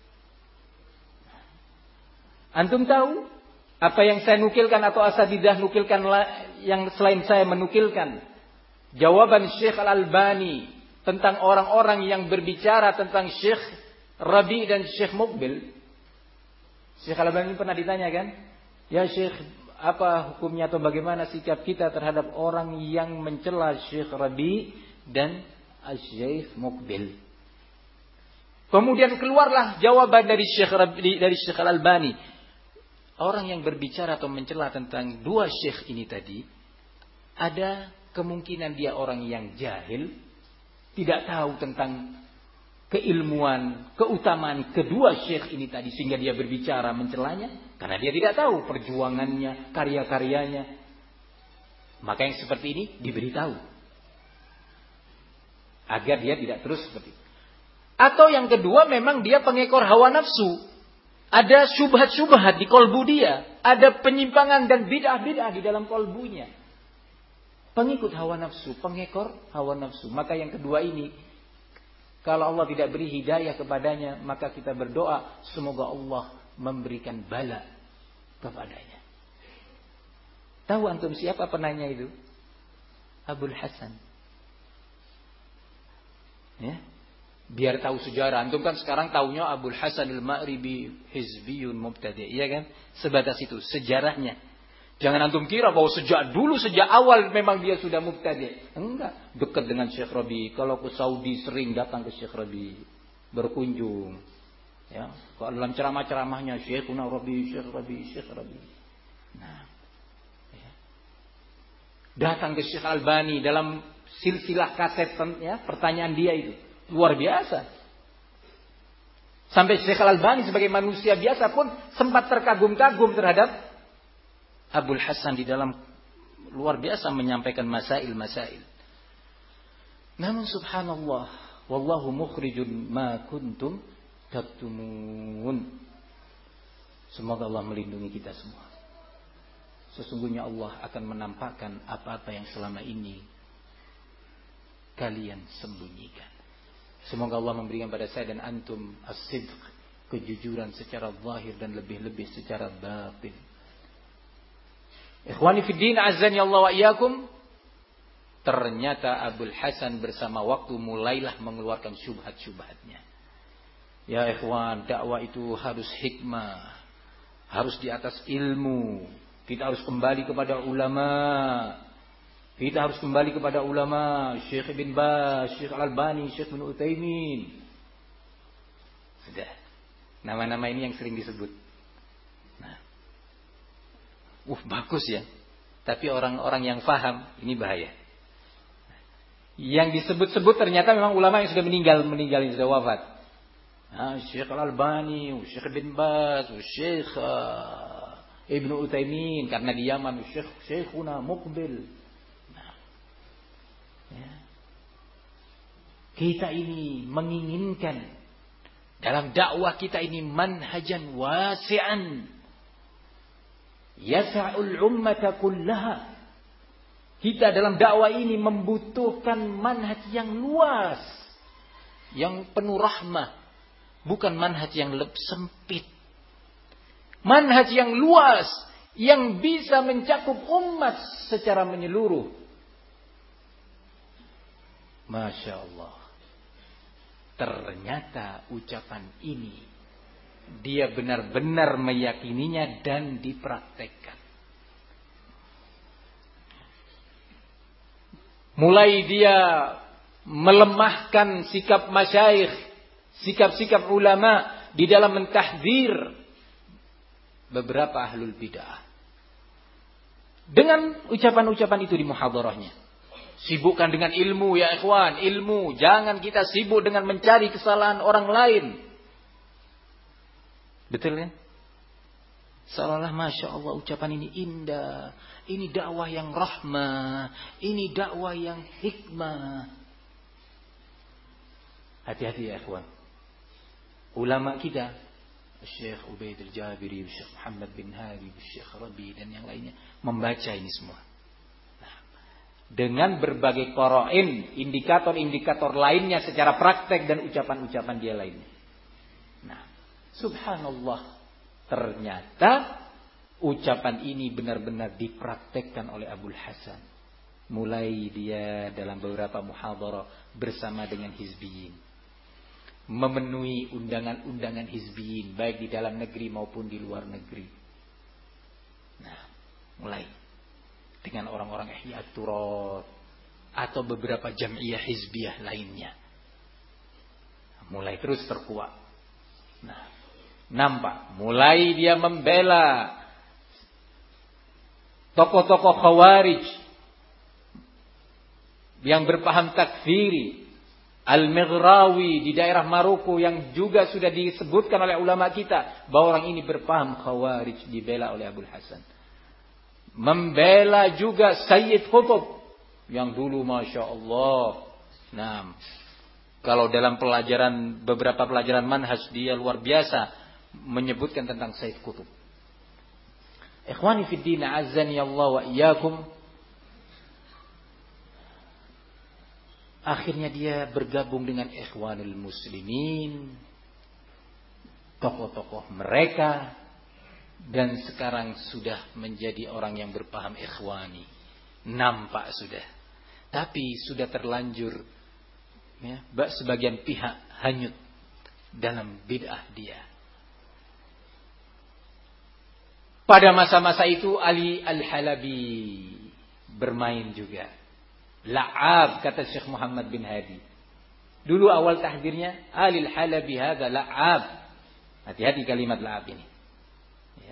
Antum tahu apa yang saya nukilkan atau asatidzah nukilkan yang selain saya menukilkan jawaban Syekh Al-Albani tentang orang-orang yang berbicara tentang Syekh Rabi' dan Syekh Muqbil? Syekh Al-Albani pernah ditanya kan, ya Syekh, apa hukumnya atau bagaimana sikap kita terhadap orang yang mencela Syekh Rabi dan Syekh Muqbil? Kemudian keluarlah jawaban dari Syekh Rabi, dari Syekh Al-Albani. Orang yang berbicara atau mencela tentang dua syekh ini tadi, ada kemungkinan dia orang yang jahil, tidak tahu tentang keilmuan, keutamaan kedua syekh ini tadi, sehingga dia berbicara mencelanya karena dia tidak tahu perjuangannya, karya-karyanya. Maka yang seperti ini diberitahu agar dia tidak terus seperti itu. Atau yang kedua, memang dia pengekor hawa nafsu, ada syubhat-syubhat di kolbu dia, ada penyimpangan dan bid'ah-bid'ah di dalam kolbunya. Pengikut hawa nafsu, pengekor hawa nafsu. Maka yang kedua ini, kalau Allah tidak beri hidayah kepadanya, maka kita berdoa semoga Allah memberikan bala kepadanya. Tahu antum siapa penanya itu? Abul Hasan. Ya. Biar tahu sejarah. Antum kan sekarang tahunya Abul Hasan Al-Ma'ribi hizbiyun mubtadi', iya kan? Sebatas itu sejarahnya. Jangan antum kira bahwa sejak dulu, sejak awal memang dia sudah mubtadi'. Enggak, dekat dengan Syekh Rabi. Kalau ke Saudi sering datang ke Syekh Rabi, berkunjung. Ya, kalau dalam ceramah-ceramahnya Syekhuna Rabi, Syekh Rabi, Syekh Rabi. Nah, ya. Datang ke Syekh Albani dalam silsilah kaset ya, pertanyaan dia itu luar biasa. Sampai Syekh Al-Albani sebagai manusia biasa pun sempat terkagum-kagum terhadap Abul Hasan di dalam luar biasa menyampaikan masail-masail. Namun subhanallah, wallahu mukhrijun ma kuntum taktumun. Semoga Allah melindungi kita semua. sesungguhnya Allah akan menampakkan apa-apa yang selama ini kalian sembunyikan. Semoga Allah memberikan pada saya dan antum as-sidq, kejujuran secara zahir dan lebih-lebih secara batin. Ikhwani fi din, azani Allah wa iyyakum. Ternyata Abul Hasan bersama waktu mulailah mengeluarkan syubhat-syubhatnya. Ya ikhwan, dakwah itu harus hikmah, harus di atas ilmu. Kita harus kembali kepada ulama. Kita harus kembali kepada ulama, Syekh Ibn Baz, Syekh Al-Albani, Syekh Ibn Utsaimin. Sudah. Nama-nama ini yang sering disebut. Nah. Uh, bagus ya. Tapi orang-orang yang faham, ini bahaya. Yang disebut-sebut ternyata memang ulama yang sudah meninggal, meninggal yang sudah wafat. Nah, Syekh Al-Albani, Syekh Ibn Baz, Syekh uh, Ibn Utsaimin, karena di Yaman, Syekh Syekhuna Muqbil. Nah, ya. Kita ini menginginkan dalam dakwah kita ini manhajan wasi'an yas'ul ummata kullaha. Kita dalam dakwah ini membutuhkan manhaj yang luas, yang penuh rahmah, bukan manhaj yang lebih sempit. Manhaj yang luas, yang bisa mencakup umat secara menyeluruh. Masya Allah. Ternyata ucapan ini dia benar-benar meyakininya dan dipraktekkan. Mulai dia melemahkan sikap masyayikh, sikap-sikap ulama di dalam mentahdzir beberapa ahlul bid'ah. Dengan ucapan-ucapan itu di muhadharahnya. Sibukkan dengan ilmu ya ikhwan, ilmu. Jangan kita sibuk dengan mencari kesalahan orang lain. Betul kan? Seolah-olah Masya Allah ucapan ini indah. Ini dakwah yang rahmah. Ini dakwah yang hikmah. Hati-hati ya ikhwan. Ulama kita, Syekh Ubaid al-Jabiri, Syekh Muhammad bin Hadi, Syekh Rabi dan yang lainnya, membaca ini semua. Nah, dengan berbagai qara'in, indikator-indikator lainnya secara praktek dan ucapan-ucapan dia lainnya. Nah, subhanallah. Ternyata ucapan ini benar-benar dipraktekkan oleh Abul Hasan. Mulai dia dalam beberapa muhadharah bersama dengan hizbiyin. Memenuhi undangan-undangan hizbiyin. Baik di dalam negeri maupun di luar negeri. Nah, mulai. Dengan orang-orang Ihya'ut Turath. Atau beberapa jam'iyah hizbiyah lainnya. Mulai terus terkuat. Nah. Nampak, mulai dia membela tokoh-tokoh khawarij yang berpaham takfiri, Al-Maghrawi di daerah Maroko yang juga sudah disebutkan oleh ulama kita bahwa orang ini berpaham khawarij, dibela oleh Abul Hasan. Membela juga Sayyid Qutb yang dulu Masya Allah, nah, kalau dalam pelajaran beberapa pelajaran manhaj dia luar biasa menyebutkan tentang Sayyid Qutb. Ikhwani fid din, azani Allah wa iyyakum. Akhirnya dia bergabung dengan Ikhwanul Muslimin, tokoh-tokoh mereka, dan sekarang sudah menjadi orang yang berpaham ikhwani. Nampak sudah. Tapi sudah terlanjur ya, sebagian pihak hanyut dalam bid'ah dia. Pada masa-masa itu Ali Al-Halabi bermain juga. La'ab, kata Syekh Muhammad bin Hadi. Dulu awal tahdirnya Ali Al-Halabi hadza la'ab. Hati-hati kalimat la'ab ini. Ya.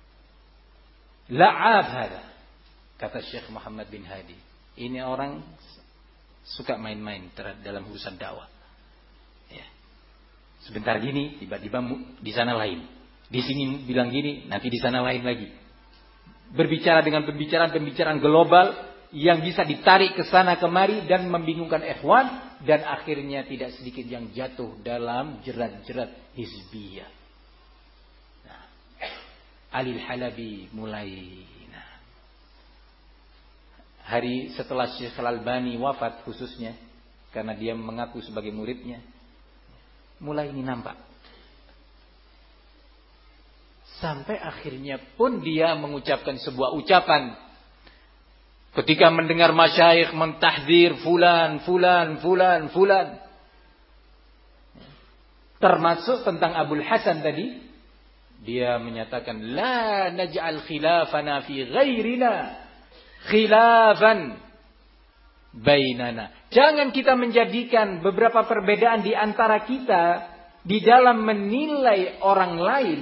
La'ab hadza, kata Syekh Muhammad bin Hadi. Ini orang suka main-main dalam urusan dakwah. Ya. Sebentar gini, tiba-tiba di sana lain. Di sini bilang gini, nanti di sana lain lagi. Berbicara dengan pembicaraan-pembicaraan global yang bisa ditarik ke sana kemari dan membingungkan ikhwan, dan akhirnya tidak sedikit yang jatuh dalam jerat-jerat hizbiyah. Nah, Ali Al-Halabi mulai nah, hari setelah Syekh Al-Albani wafat khususnya, karena dia mengaku sebagai muridnya, mulai ini nampak. Sampai akhirnya pun dia mengucapkan sebuah ucapan ketika mendengar masyayikh mentahdzir fulan, fulan, fulan, fulan, termasuk tentang Abul Hasan tadi. Dia menyatakan, la naj'al khilafana fi ghairina khilafan bainana. Jangan kita menjadikan beberapa perbedaan di antara kita di dalam menilai orang lain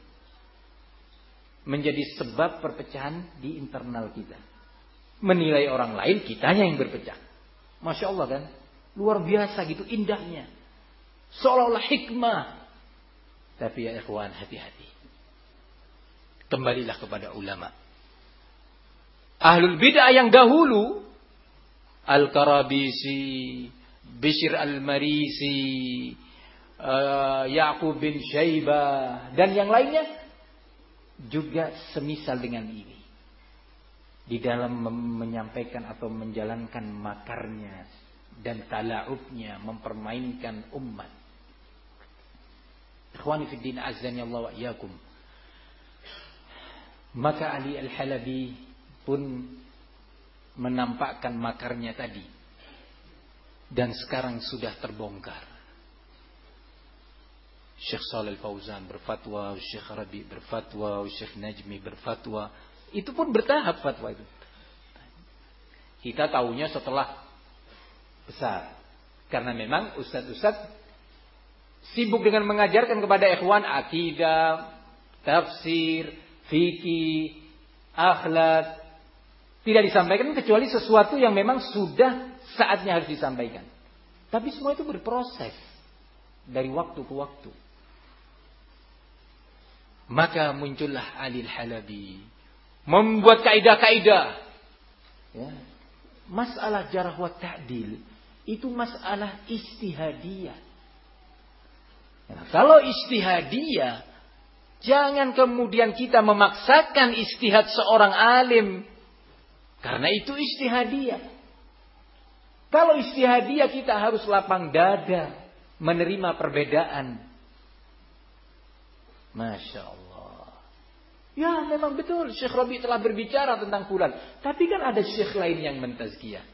menjadi sebab perpecahan di internal kita. Menilai orang lain, kitanya yang berpecah. Masya Allah kan? Luar biasa gitu indahnya. Seolah-olah hikmah. Tapi ya ikhwan, hati-hati. Kembalilah kepada ulama. Ahlul bid'ah yang dahulu, Al-Karabisi, Bishr Al-Marisi, uh, Ya'qub bin Syaibah, dan yang lainnya, juga semisal dengan ini. Di dalam menyampaikan atau menjalankan makarnya dan tala'ubnya, mempermainkan umat. Ikhwani fi din, azzani Allah wa iyyakum. Maka Ali Al-Halabi pun menampakkan makarnya tadi. Dan sekarang sudah terbongkar. Syekh Shalih Al-Fauzan berfatwa, Syekh Rabi berfatwa, Syekh Najmi berfatwa. Itu pun bertahap fatwa itu. Kita tahunya setelah besar. Karena memang ustaz-ustaz sibuk dengan mengajarkan kepada ikhwan akidah, tafsir, fikih, akhlak, tidak disampaikan kecuali sesuatu yang memang sudah saatnya harus disampaikan. Tapi semua itu berproses dari waktu ke waktu. Maka muncullah Ali Al-Halabi membuat kaidah-kaidah. Ya. Masalah jarh wa ta'dil itu masalah ijtihadiyah. Ya, kalau ijtihadiyah, jangan kemudian kita memaksakan ijtihad seorang alim. Karena itu ijtihadiyah. Kalau ijtihadiyah kita harus lapang dada menerima perbedaan. Masya Allah. Ya memang betul Syekh Rabi telah berbicara tentang fulan. Tapi kan ada syekh lain yang mentazkiyah.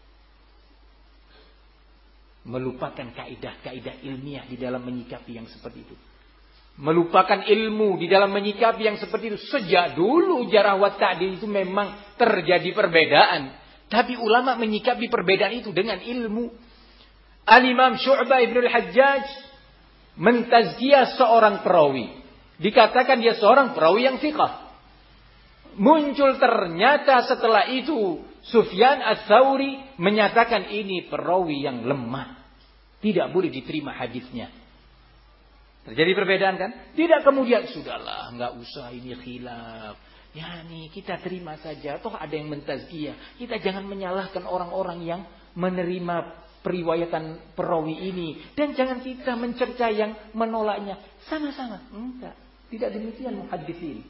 Melupakan kaidah-kaidah ilmiah di dalam menyikapi yang seperti itu. Melupakan ilmu di dalam menyikapi yang seperti itu. Sejak dulu jarh wa ta'dil itu memang terjadi perbedaan. Tapi ulama menyikapi perbedaan itu dengan ilmu. Al-Imam Syu'bah ibn al-Hajjaj mentazkiyah seorang perawi. Dikatakan dia seorang perawi yang thiqah. Muncul ternyata setelah itu Sufyan Ats-Tsauri menyatakan ini perawi yang lemah. Tidak boleh diterima hadisnya. Terjadi perbedaan kan? Tidak kemudian sudahlah, enggak usah ini khilaf. Ya nih kita terima saja. Toh ada yang mentazkiyah. Kita jangan menyalahkan orang-orang yang menerima periwayatan perawi ini. Dan jangan kita mencerca yang menolaknya. Sama-sama. Enggak. Tidak demikian muhadditsin.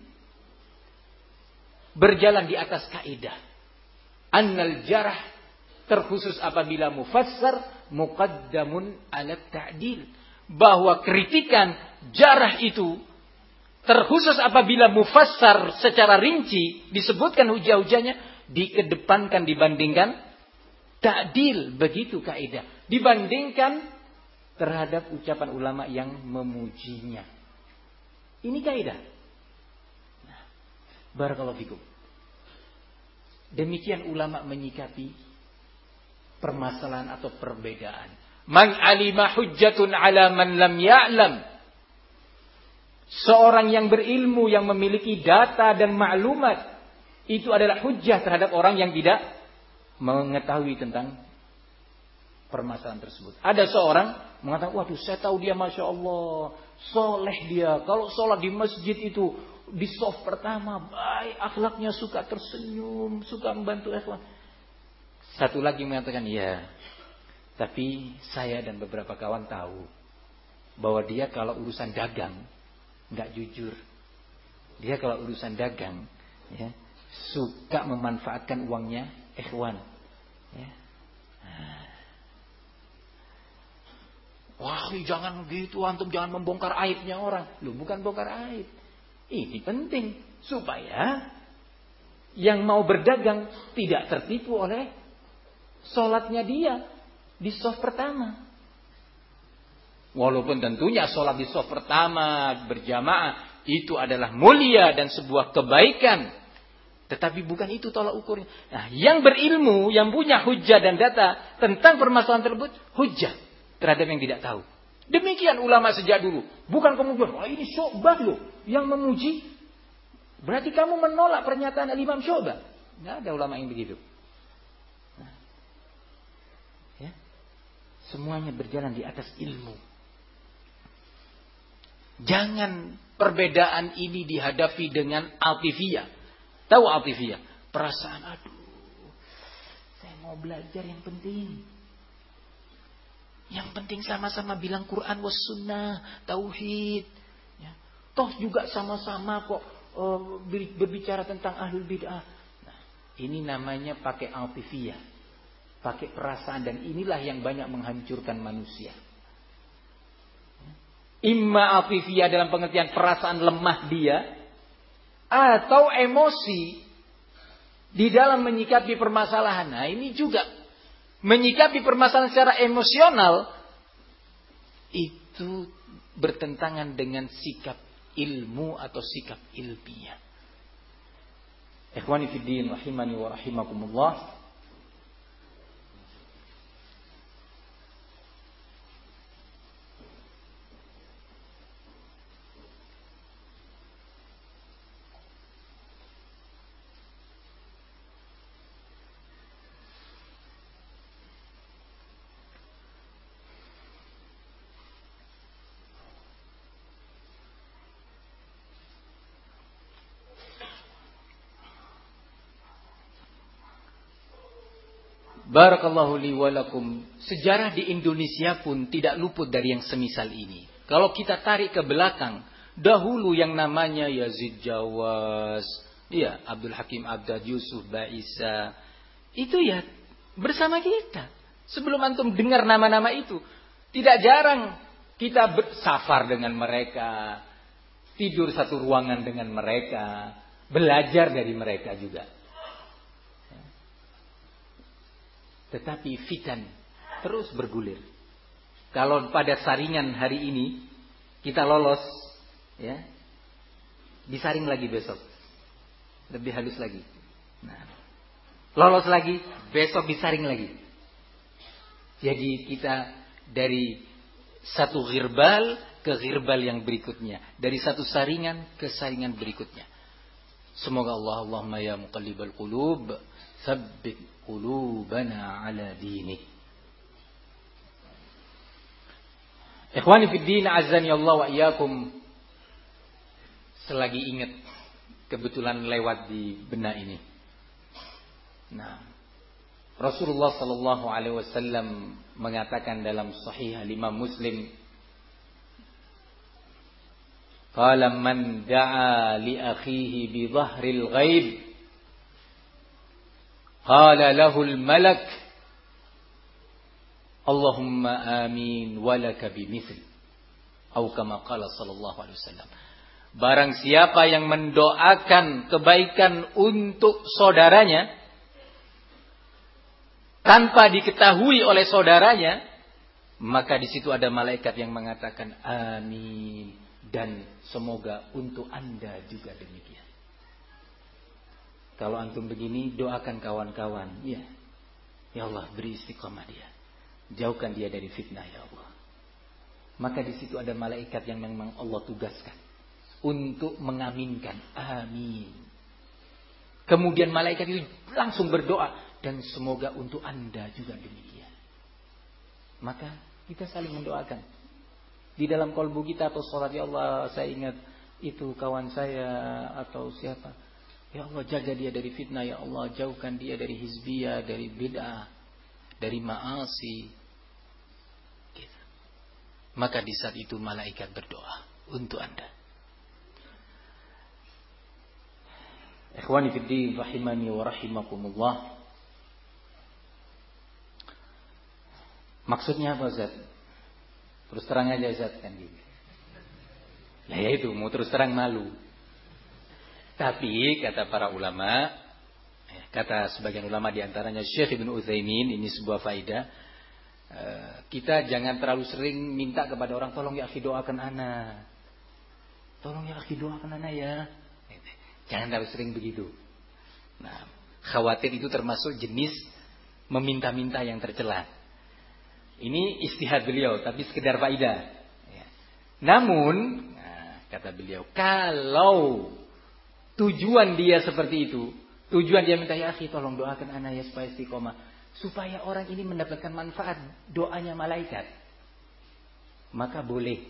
Berjalan di atas kaidah. Annal jarh terkhusus apabila mufassar muqaddamun ala ta'dil. Bahwa kritikan jarh itu terkhusus apabila mufassar secara rinci disebutkan hujah-hujahnya dikedepankan dibandingkan ta'dil. Begitu kaidah. Dibandingkan terhadap ucapan ulama yang memujinya. Ini kaidah. Nah, barakallahu fikum. Demikian ulama menyikapi permasalahan atau perbedaan. Man alima hujjatun ala man lam ya'lam. Seorang yang berilmu, yang memiliki data dan maklumat, itu adalah hujjah terhadap orang yang tidak mengetahui tentang permasalahan tersebut. Ada seorang mengatakan, waduh saya tahu dia Masya Allah, soleh dia. Kalau sholat di masjid itu di shaf pertama, baik, akhlaknya, suka tersenyum, suka membantu ikhwan. Satu lagi mengatakan, ya, tapi saya dan beberapa kawan tahu bahwa dia kalau urusan dagang nggak jujur. Dia kalau urusan dagang ya, suka memanfaatkan uangnya ikhwan. Ya. Nah. Wah, jangan gitu, antum jangan membongkar aibnya orang. Loh, bukan bongkar aib. Ini penting supaya yang mau berdagang tidak tertipu oleh sholatnya dia di shaf pertama. Walaupun tentunya sholat di shaf pertama berjamaah itu adalah mulia dan sebuah kebaikan. Tetapi bukan itu tolak ukurnya. Nah, yang berilmu, yang punya hujjah dan data tentang permasalahan tersebut, hujjah terhadap yang tidak tahu. Demikian ulama sejak dulu. Bukan kemudian, wah ini Syu'bah loh yang memuji. Berarti kamu menolak pernyataan Imam Syu'bah. Tidak ada ulama yang begitu. Nah, ya. Semuanya berjalan di atas ilmu. Jangan perbedaan ini dihadapi dengan atifiyah. Tahu atifiyah? Perasaan, aduh, saya mau belajar yang penting. Yang penting sama-sama bilang Quran was sunnah, tauhid. Ya. Toh juga sama-sama kok uh, berbicara tentang ahlul bid'ah. Nah, ini namanya pakai atifiyah, pakai perasaan, dan inilah yang banyak menghancurkan manusia. Imma atifiyah dalam pengertian perasaan lemah dia, atau emosi di dalam menyikapi permasalahan. Nah, ini juga menyikapi permasalahan secara emosional itu bertentangan dengan sikap ilmu atau sikap ilmiah. Ikhwani fid din rahimani wa rahimakumullah. Barakallahu li walakum. Sejarah di Indonesia pun tidak luput dari yang semisal ini. Kalau kita tarik ke belakang, dahulu yang namanya Yazid Jawas, ya Abdul Hakim Abdad, Yusuf Baisa, itu ya bersama kita. Sebelum antum dengar nama-nama itu, tidak jarang kita bersafar dengan mereka, tidur satu ruangan dengan mereka, belajar dari mereka juga. Tetapi fitan terus bergulir. Kalau pada saringan hari ini kita lolos, ya, disaring lagi besok, lebih halus lagi. Nah, lolos lagi, besok disaring lagi. Jadi kita dari satu ghirbal ke ghirbal yang berikutnya, dari satu saringan ke saringan berikutnya. Semoga Allah, Allahumma ya muqallibal qulub, tsabbit qulubana ala dinik. Ikhwani fid din, azani Allah wa iyyakum. Selagi ingat, kebetulan lewat di benak ini. Nah, Rasulullah sallallahu alaihi wasallam mengatakan dalam sahih Imam Muslim, qala man da'a li akhihi bi dhahril ghaib qala lahul malak Allahumma amin walaka bimithli, atau kama qala sallallahu alaihi wasallam. Barang siapa yang mendoakan kebaikan untuk saudaranya tanpa diketahui oleh saudaranya, maka di situ ada malaikat yang mengatakan amin, dan semoga untuk Anda juga demikian. Kalau antum begini, doakan kawan-kawan, ya, ya Allah beri istiqamah dia, jauhkan dia dari fitnah ya Allah. Maka di situ ada malaikat yang memang Allah tugaskan untuk mengaminkan amin. Kemudian malaikat itu langsung berdoa, dan semoga untuk Anda juga demikian. Maka kita saling mendoakan di dalam kalbu kita atau salat, ya Allah saya ingat itu kawan saya atau siapa, ya Allah jaga dia dari fitnah, ya Allah jauhkan dia dari hizbiyah, dari bid'ah, dari ma'asi gitu. Maka di saat itu malaikat berdoa untuk Anda. Ikhwani fiddin rahimani wa rahimakumullah. Maksudnya apa Ustaz? Terus terang aja Ustaz kan gitu. Nah ya itu, mau terus terang malu. Tapi kata para ulama, kata sebagian ulama diantaranya Syekh Ibnu Utsaimin, ini sebuah faedah. Kita jangan terlalu sering minta kepada orang, tolong ya akhi doakan ana. Tolong ya akhi doakan ana ya. Jangan terlalu sering begitu. Nah, khawatir itu termasuk jenis meminta-minta yang tercela. Ini istihad beliau, tapi sekedar faedah. Namun, nah, kata beliau, kalau tujuan dia seperti itu, tujuan dia minta ya akhi tolong doakan ana ya supaya istiqomah, supaya orang ini mendapatkan manfaat doanya malaikat, maka boleh.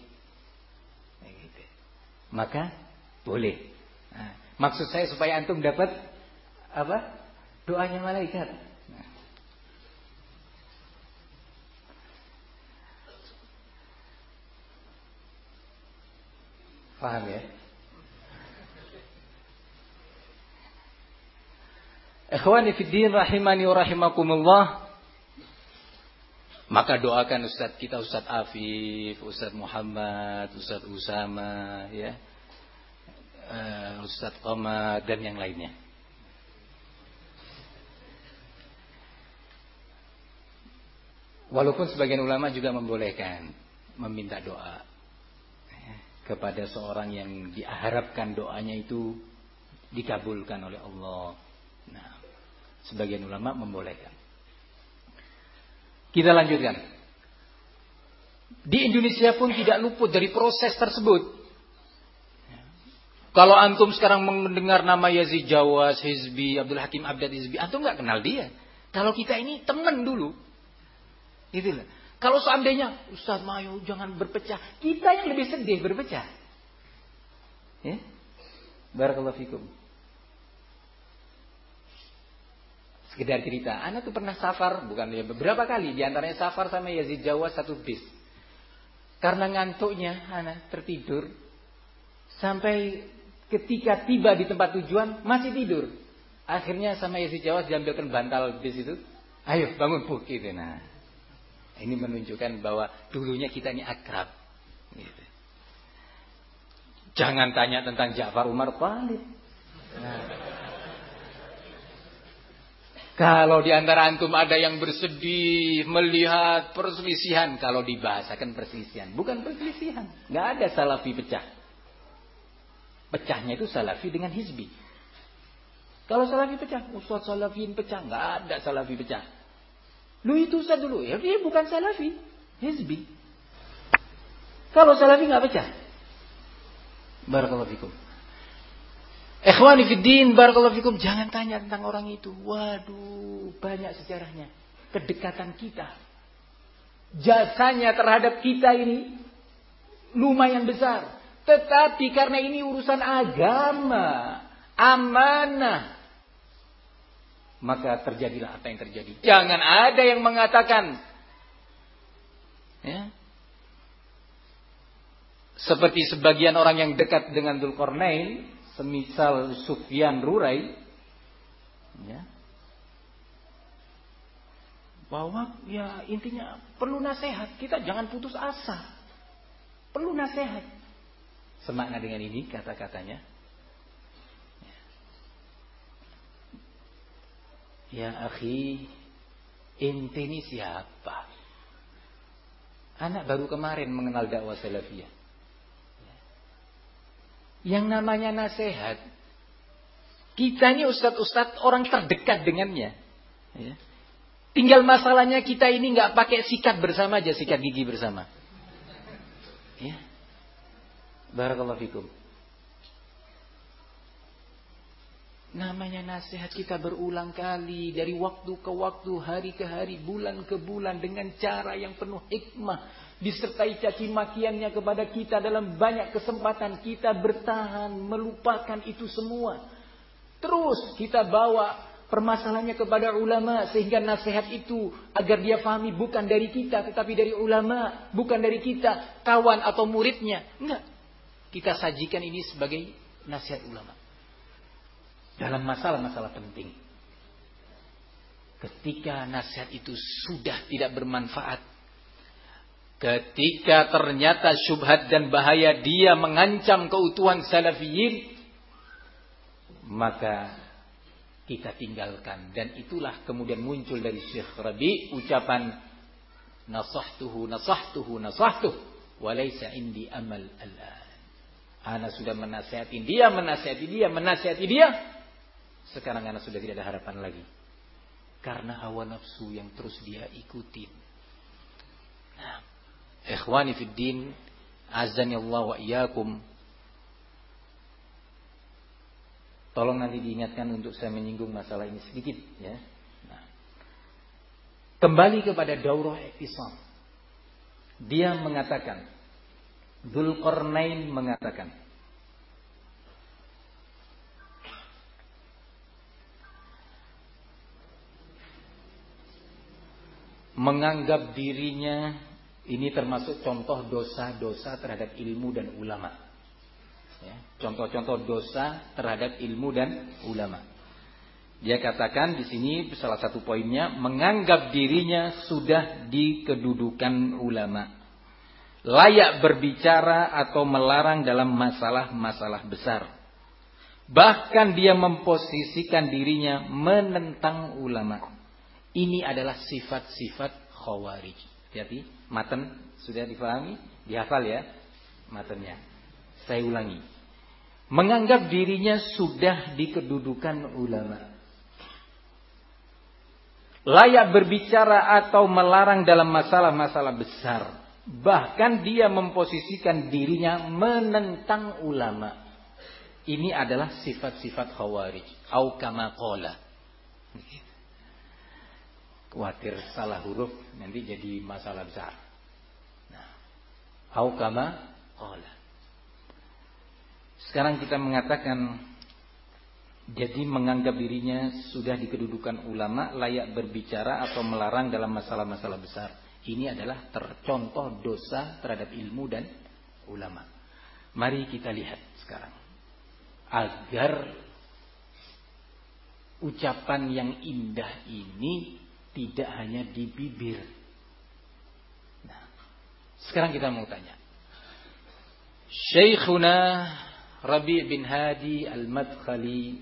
Maka boleh. Nah, maksud saya supaya antum dapat apa? Doanya malaikat. Nah. Paham ya? Ikhwani fid din rahimani wa rahimakumullah. Maka doakan Ustaz kita, Ustaz Afif, Ustaz Muhammad, Ustaz Usama, ya, uh, Ustaz Qamar dan yang lainnya. Walaupun sebagian ulama juga membolehkan meminta doa ya, kepada seorang yang diharapkan doanya itu dikabulkan oleh Allah. Nah, sebagian ulama membolehkan. Kita lanjutkan. Di Indonesia pun tidak luput dari proses tersebut. Kalau antum sekarang mendengar nama Yazid Jawas, Hizbi, Abdul Hakim Abdad Hizbi, antum nggak kenal dia. Kalau kita ini teman dulu. Itulah. Kalau seandainya Ustaz Mayo jangan berpecah, kita yang lebih sedih berpecah. Ya? Barakallahu fikum. Sekedar cerita, anak tuh pernah safar, bukan ya, beberapa kali, diantaranya safar sama Yazid Jawas satu bis. Karena ngantuknya, anak tertidur, sampai ketika tiba di tempat tujuan masih tidur. Akhirnya sama Yazid Jawas diambilkan bantal bis itu, ayo bangun bu, gitu. Nah, ini menunjukkan bahwa dulunya kita ini akrab. Gitu. Jangan tanya tentang Ja'far Umar Thalib. Nah. Kalau di antara antum ada yang bersedih melihat perselisihan, kalau dibahasakan perselisihan, bukan perselisihan, nggak ada salafi pecah. Pecahnya itu salafi dengan hizbi. Kalau salafi pecah, Ustaz salafiin pecah, nggak ada salafi pecah. Lu itu Ustaz dulu, ya dia bukan salafi, hizbi. Kalau salafi nggak pecah. Barakallahu fikum. Ikhwani fiddin, barakallahu fikum, jangan tanya tentang orang itu. Waduh, banyak sejarahnya. Kedekatan kita, jasanya terhadap kita ini lumayan besar. Tetapi karena ini urusan agama, amanah, maka terjadilah apa yang terjadi. Jangan ada yang mengatakan ya, seperti sebagian orang yang dekat dengan Dzulqarnain, semisal Sufyan Rurai, ya, bahwa ya intinya perlu nasihat, kita jangan putus asa, perlu nasihat. Semakna dengan ini kata-katanya, ya akhi, ente ini siapa? Anak baru kemarin mengenal dakwah salafiyah. Yang namanya nasihat, kita ini ustadz-ustadz orang terdekat dengannya. Ya. Tinggal masalahnya kita ini nggak pakai sikat bersama aja, sikat gigi bersama. Ya. Barakallahu fikum. Namanya nasihat kita berulang kali, dari waktu ke waktu, hari ke hari, bulan ke bulan, dengan cara yang penuh hikmah. Disertai caci makiannya kepada kita dalam banyak kesempatan, kita bertahan, melupakan itu semua. Terus kita bawa permasalahannya kepada ulama, sehingga nasihat itu agar dia pahami bukan dari kita, tetapi dari ulama, bukan dari kita, kawan atau muridnya. Enggak. Kita sajikan ini sebagai nasihat ulama dalam masalah-masalah penting. Ketika nasihat itu sudah tidak bermanfaat, ketika ternyata syubhat dan bahaya dia mengancam keutuhan salafiyin, maka kita tinggalkan. Dan itulah kemudian muncul dari Syekh Rabi ucapan nasahtuhu nasahtuhu nasahtuh walaysa indi amal al-an. Ana sudah menasihati dia, menasihati dia, menasihati dia. Sekarang ana sudah tidak ada harapan lagi. Karena hawa nafsu yang terus dia ikutin. Nah, ikhwani fid din, azani Allah wa iyyakum. Tolong nanti diingatkan untuk saya menyinggung masalah ini sedikit ya. Nah, kembali kepada daurah i'tisam. Dia mengatakan, Dzulqarnain mengatakan, menganggap dirinya ini termasuk contoh dosa-dosa terhadap ilmu dan ulama. Ya, contoh-contoh dosa terhadap ilmu dan ulama. Dia katakan di sini salah satu poinnya, menganggap dirinya sudah di kedudukan ulama, layak berbicara atau melarang dalam masalah-masalah besar. Bahkan dia memposisikan dirinya menentang ulama. Ini adalah sifat-sifat khawarij. Jadi matan sudah difahami, dihafal ya matannya. Saya ulangi. Menganggap dirinya sudah di kedudukan ulama, layak berbicara atau melarang dalam masalah-masalah besar. Bahkan dia memposisikan dirinya menentang ulama. Ini adalah sifat-sifat khawarij. Au kama qala. Khawatir salah huruf nanti jadi masalah besar. Nah, au kama qala. Sekarang kita mengatakan, jadi menganggap dirinya sudah di kedudukan ulama, layak berbicara atau melarang dalam masalah-masalah besar. Ini adalah tercontoh dosa terhadap ilmu dan ulama. Mari kita lihat sekarang, agar ucapan yang indah ini tidak hanya di bibir. Nah, sekarang kita mau tanya, Syekhuna Rabi' bin Hadi Al-Madkhali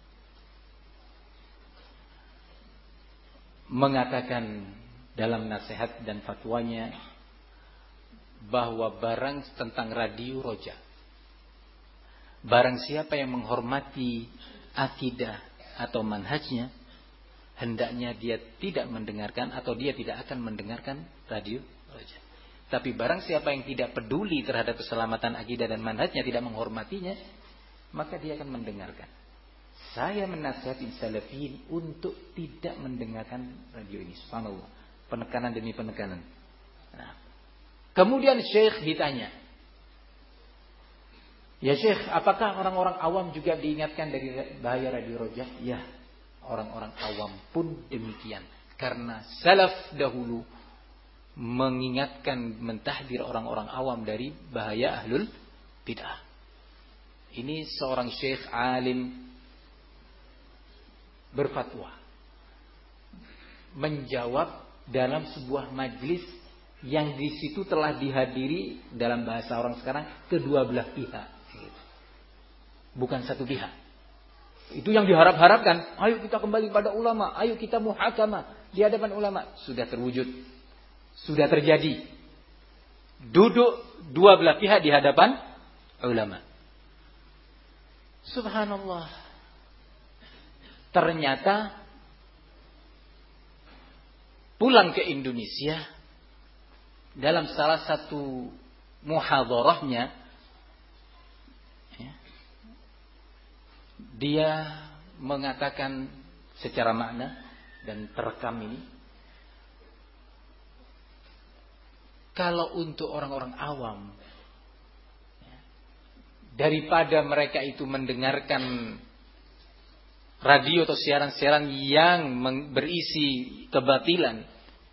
mengatakan dalam nasihat dan fatwanya bahwa barang tentang radio roja, barang siapa yang menghormati akidah atau manhajnya, hendaknya dia tidak mendengarkan atau dia tidak akan mendengarkan radio roja. Tapi barang siapa yang tidak peduli terhadap keselamatan akidah dan manhajnya, tidak menghormatinya, maka dia akan mendengarkan. Saya menasihati salafiyin untuk tidak mendengarkan radio ini. Subhanallah. Penekanan demi penekanan. Nah, kemudian Syekh ditanya, ya Syekh, apakah orang-orang awam juga diingatkan dari bahaya radio roja? Ya, orang-orang awam pun demikian. Karena salaf dahulu mengingatkan, mentahdir orang-orang awam dari bahaya ahlul bid'ah. Ini seorang syekh alim berfatwa, menjawab dalam sebuah majlis yang di situ telah dihadiri, dalam bahasa orang sekarang, kedua belah pihak, bukan satu pihak. Itu yang diharap-harapkan. Ayo kita kembali pada ulama, ayo kita muhakamah di hadapan ulama. Sudah terwujud, sudah terjadi. Duduk dua belah pihak di hadapan ulama. Subhanallah. Ternyata pulang ke Indonesia, dalam salah satu muhadharahnya, ya, dia mengatakan secara makna dan terekam ini, kalau untuk orang-orang awam, ya, daripada mereka itu mendengarkan radio atau siaran-siaran yang berisi kebatilan,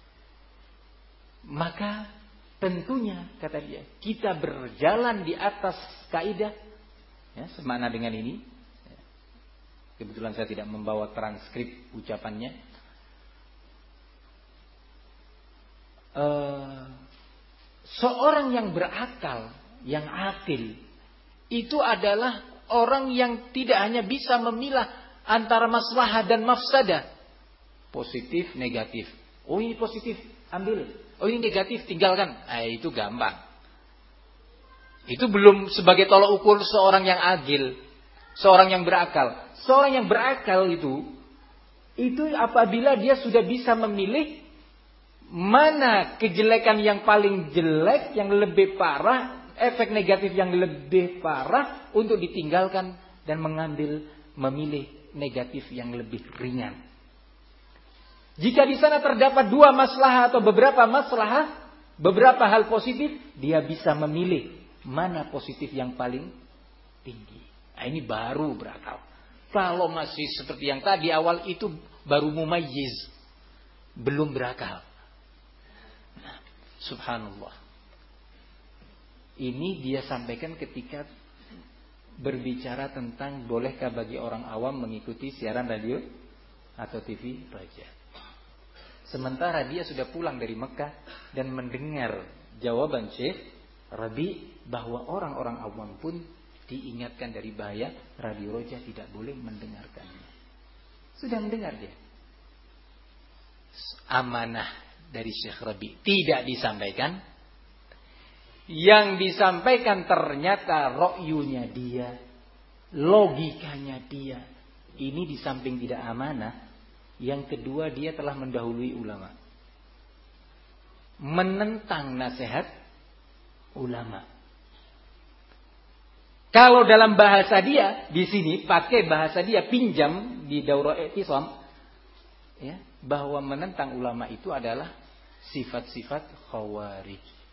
maka tentunya, kata dia, kita berjalan di atas kaidah, ya, semakna dengan ini. Kebetulan saya tidak membawa transkrip ucapannya. Uh, Seorang yang berakal, yang akil, itu adalah orang yang tidak hanya bisa memilah antara maslahah dan mafsadah. Positif, negatif. Oh ini positif, ambil. Oh ini negatif, tinggalkan. Eh, itu gampang. Itu belum sebagai tolak ukur seorang yang agil, seorang yang berakal. Seorang yang berakal itu, itu apabila dia sudah bisa memilih mana kejelekan yang paling jelek, yang lebih parah, efek negatif yang lebih parah untuk ditinggalkan dan mengambil, memilih negatif yang lebih ringan. Jika di sana terdapat dua maslahah atau beberapa maslahah, beberapa hal positif, dia bisa memilih mana positif yang paling tinggi. Nah, ini baru berakal. Kalau masih seperti yang tadi awal itu baru mumayyiz, belum berakal. Nah, subhanallah. Ini dia sampaikan ketika berbicara tentang bolehkah bagi orang awam mengikuti siaran radio atau T V Raja. Sementara dia sudah pulang dari Mekah dan mendengar jawaban Syekh Rabi bahwa orang-orang awam pun diingatkan dari bahaya radio Raja, tidak boleh mendengarkannya. Sudah mendengar dia. Amanah dari Syekh Rabi tidak disampaikan. Yang disampaikan ternyata ro'yunya dia, logikanya dia. Ini di samping tidak amanah, yang kedua dia telah mendahului ulama, menentang nasihat ulama. Kalau dalam bahasa dia di sini pakai bahasa dia, pinjam di daurah i'tisam, ya, bahwa menentang ulama itu adalah sifat-sifat khawarij.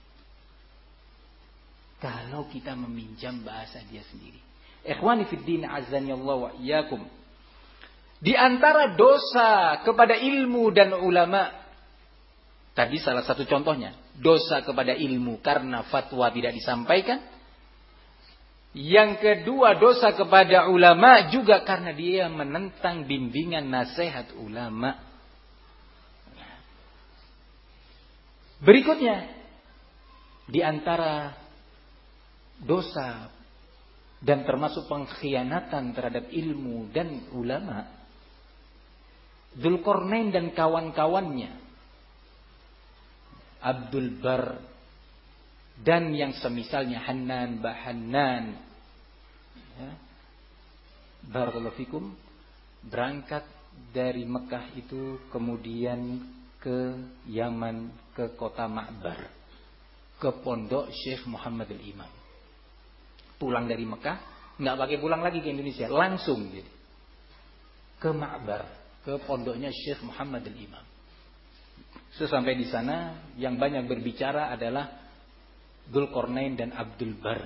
Kalau kita meminjam bahasa dia sendiri. Ikhwani fiddin azani Allah wa iyyakum. Di antara dosa kepada ilmu dan ulama, tadi salah satu contohnya, dosa kepada ilmu karena fatwa tidak disampaikan. Yang kedua, dosa kepada ulama juga karena dia menentang bimbingan nasihat ulama. Berikutnya, di antara dosa dan termasuk pengkhianatan terhadap ilmu dan ulama, Dzulqarnain dan kawan-kawannya, Abdul Bar dan yang semisalnya, Hannan, Bahannan, ya, barakallahu fikum, berangkat dari Mekah itu kemudian ke Yaman, ke kota Ma'bar, ke pondok Syekh Muhammad al-Imam. Pulang dari Mekah, nggak pakai pulang lagi ke Indonesia, langsung jadi ke Ma'bar, ke pondoknya Syekh Muhammad al-Imam. Sesampai di sana, yang banyak berbicara adalah Dzulqarnain dan Abdul Bar.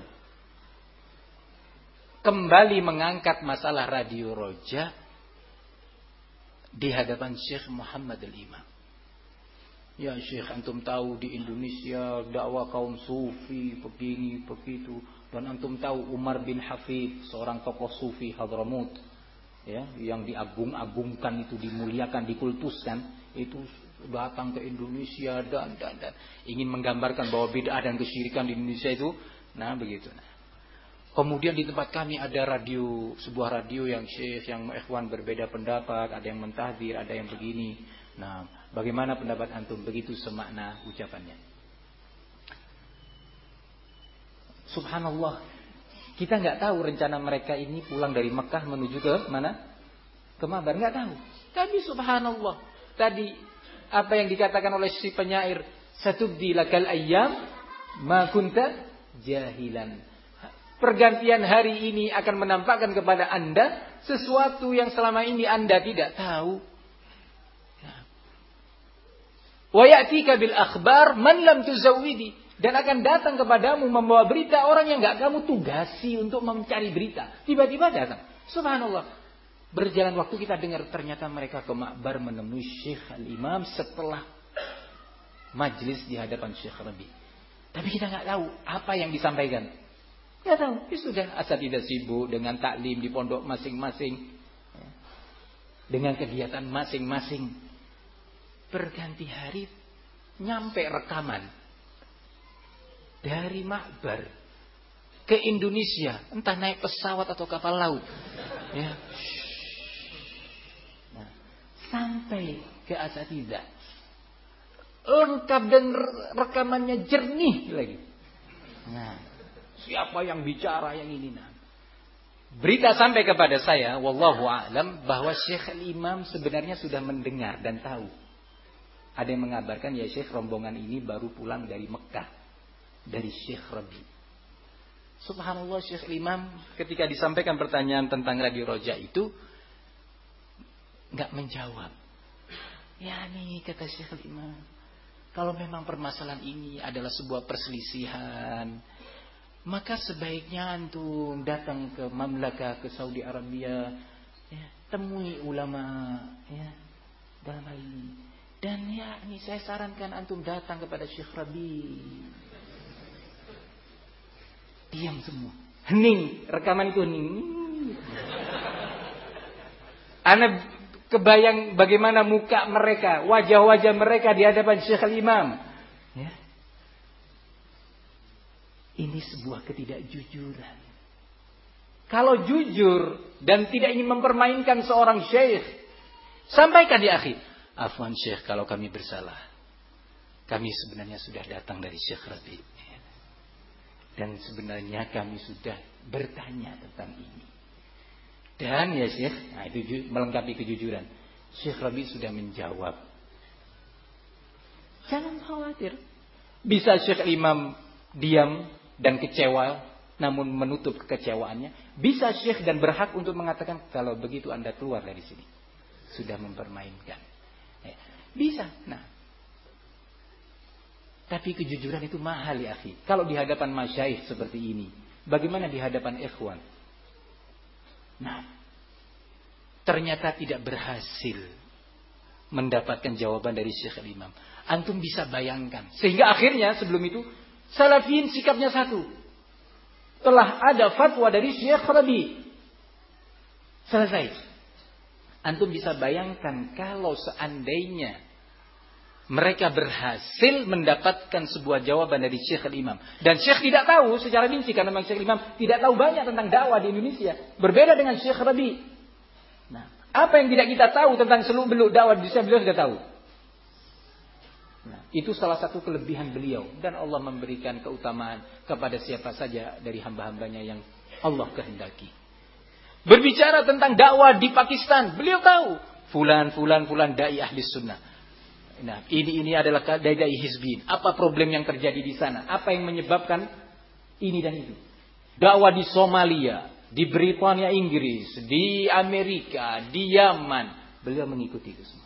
Kembali mengangkat masalah radio Roja di hadapan Syekh Muhammad al-Imam. Ya Syekh, antum tahu di Indonesia dakwah kaum sufi begini begitu, dan antum tahu Umar bin Hafid, seorang tokoh sufi Hadramut, ya, yang diagung-agungkan itu, dimuliakan, dikultuskan, itu datang ke Indonesia dan dan dan ingin menggambarkan bahwa bid'ah dan kesyirikan di Indonesia itu, nah begitu. Nah, kemudian di tempat kami ada radio, sebuah radio yang Syekh, yang ikhwan berbeda pendapat, ada yang mentahdir, ada yang begini. Nah, bagaimana pendapat antum? Begitu semakna ucapannya. Subhanallah, kita nggak tahu rencana mereka ini pulang dari Mekah menuju ke mana? Ke Ma'bar, nggak tahu. Tapi subhanallah, tadi apa yang dikatakan oleh si penyair, satubdi lakal ayyam ma kunta jahilan. Pergantian hari ini akan menampakkan kepada Anda sesuatu yang selama ini Anda tidak tahu. Wa ya'tika bil akhbar man lam tuzawwidi, dan akan datang kepadamu membawa berita orang yang enggak kamu tugasi untuk mencari berita. Tiba-tiba datang. Subhanallah. Berjalan waktu kita dengar ternyata mereka ke Ma'bar menemui Syekh Al-Imam setelah majlis di hadapan Syekh Rabi. Tapi kita enggak tahu apa yang disampaikan. Enggak tahu. Ya sudah, asal tidak sibuk dengan taklim di pondok masing-masing, dengan kegiatan masing-masing. Berganti hari nyampe rekaman. dari Ma'bar ke Indonesia, entah naik pesawat atau kapal laut, ya. Nah, sampai ke asatidzah, lengkap dan rekamannya jernih lagi. Nah, siapa yang bicara yang ini? Nah, berita sampai kepada saya, wallahu a'lam, bahwa Syekh Al-Imam sebenarnya sudah mendengar dan tahu. Ada yang mengabarkan, ya Syekh, rombongan ini baru pulang dari Mekah, dari Syekh Rabi. Subhanallah, Syekh Imam ketika disampaikan pertanyaan tentang Radio Roja itu nggak menjawab. Ya nih, kata Syekh Imam, kalau memang permasalahan ini adalah sebuah perselisihan, maka sebaiknya antum datang ke Mamlaka, ke Saudi Arabia, ya, temui ulama, ya, dalam hal ini. Dan ya, ini saya sarankan antum datang kepada Syekh Rabi. Diam semua, hening, rekaman itu hening. Ana kebayang bagaimana muka mereka, wajah-wajah mereka di hadapan Syekh Al-Imam. Ya. Ini sebuah ketidakjujuran. Kalau jujur dan tidak ingin mempermainkan seorang syekh, sampaikan di akhir, afwan Syekh, kalau kami bersalah, kami sebenarnya sudah datang dari Syekh Rabi. Dan sebenarnya kami sudah bertanya tentang ini. Dan ya Syekh, nah itu melengkapi kejujuran, Syekh Rabi sudah menjawab. Jangan khawatir. Bisa Syekh Imam diam dan kecewa, namun menutup kekecewaannya. Bisa Syekh dan berhak untuk mengatakan, kalau begitu Anda keluar dari sini. Sudah mempermainkan. Bisa. Nah, tapi kejujuran itu mahal ya akhi. Kalau di hadapan masyayikh seperti ini, bagaimana di hadapan ikhwan? Nah, ternyata tidak berhasil mendapatkan jawaban dari Syekh Imam. Antum bisa bayangkan. Sehingga akhirnya sebelum itu, Salafiyin sikapnya satu. Telah ada fatwa dari Syekh Rabi. Selesai. Antum bisa bayangkan kalau seandainya mereka berhasil mendapatkan sebuah jawaban dari Syekh Al-Imam. Dan Syekh tidak tahu secara rinci, karena memang Syekh Al-Imam tidak tahu banyak tentang dakwah di Indonesia. Berbeda dengan Syekh Rabi. Nah, apa yang tidak kita tahu tentang seluk-beluk dakwah di Indonesia, beliau sudah tahu. Nah, itu salah satu kelebihan beliau. Dan Allah memberikan keutamaan kepada siapa saja dari hamba-hambanya yang Allah kehendaki. Berbicara tentang dakwah di Pakistan, beliau tahu. Fulan, fulan, fulan, da'i ahli sunnah. Nah, ini ini adalah dai-dai hizbin. Apa problem yang terjadi di sana? Apa yang menyebabkan ini dan itu? Dakwah di Somalia, di Britania Inggris, di Amerika, di Yaman, beliau mengikuti itu semua.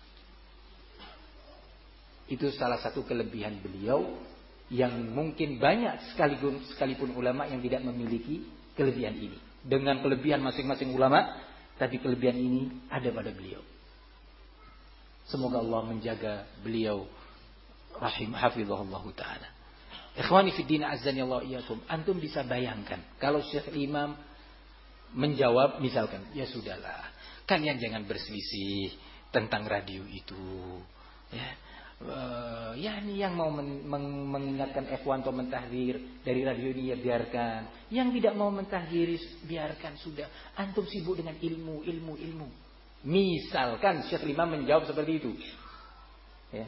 Itu salah satu kelebihan beliau yang mungkin banyak sekalipun sekalipun ulama yang tidak memiliki kelebihan ini. Dengan kelebihan masing-masing ulama, tapi kelebihan ini ada pada beliau. Semoga Allah menjaga beliau rahim hafizahullah taala. Ikhwani fi din azzani Allah iyyakum. Antum bisa bayangkan kalau Syekh Imam menjawab misalkan, ya sudahlah, kalian jangan berselisih tentang radio itu. Ya. Uh, ya ini yang mau men- meng- mengingatkan ikhwan atau mentahdir dari radio ini ya biarkan. Yang tidak mau mentahdir biarkan sudah. Antum sibuk dengan ilmu, ilmu, ilmu. Misalkan Syekh Imam menjawab seperti itu, ya.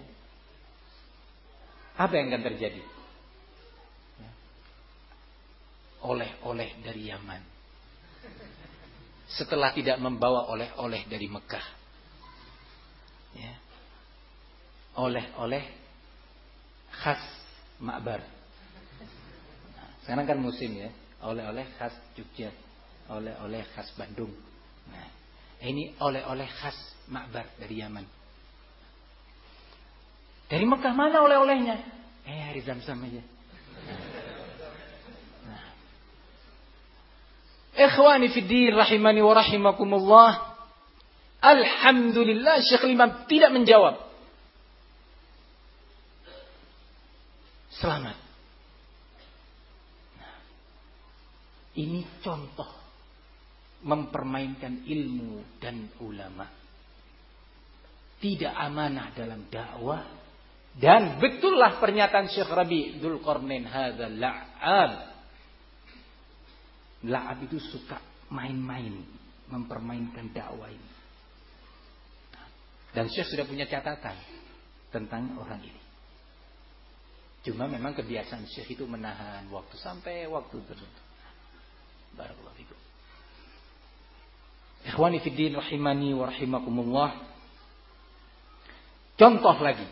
Apa yang akan terjadi? Ya. Oleh-oleh dari Yaman. Setelah tidak membawa oleh-oleh dari Mekah, ya. Oleh-oleh khas Ma'bar. Nah, sekarang kan musim ya, oleh-oleh khas Jogja, oleh-oleh khas Bandung. Nah, ini oleh-oleh khas Ma'bar dari Yaman. Dari Mekah mana oleh-olehnya? Eh, hari Zam-Zam aja. Nah. Ikhwani fi din rahimani wa rahimakumullah. Alhamdulillah Syekh Imam tidak menjawab. Selamat. Nah, ini contoh mempermainkan ilmu dan ulama. Tidak amanah dalam dakwah Dan betullah pernyataan Syekh Rabi' Dzulqarnain, hadzal la'ab. La'ab itu suka main-main, mempermainkan dakwah ini. Dan Syekh sudah punya catatan tentang orang ini. Cuma memang kebiasaan Syekh itu menahan waktu sampai waktu tertentu. Barakallahu fikum. Ikhwani fid din rahimani wa rahimakumullah. Contoh lagi.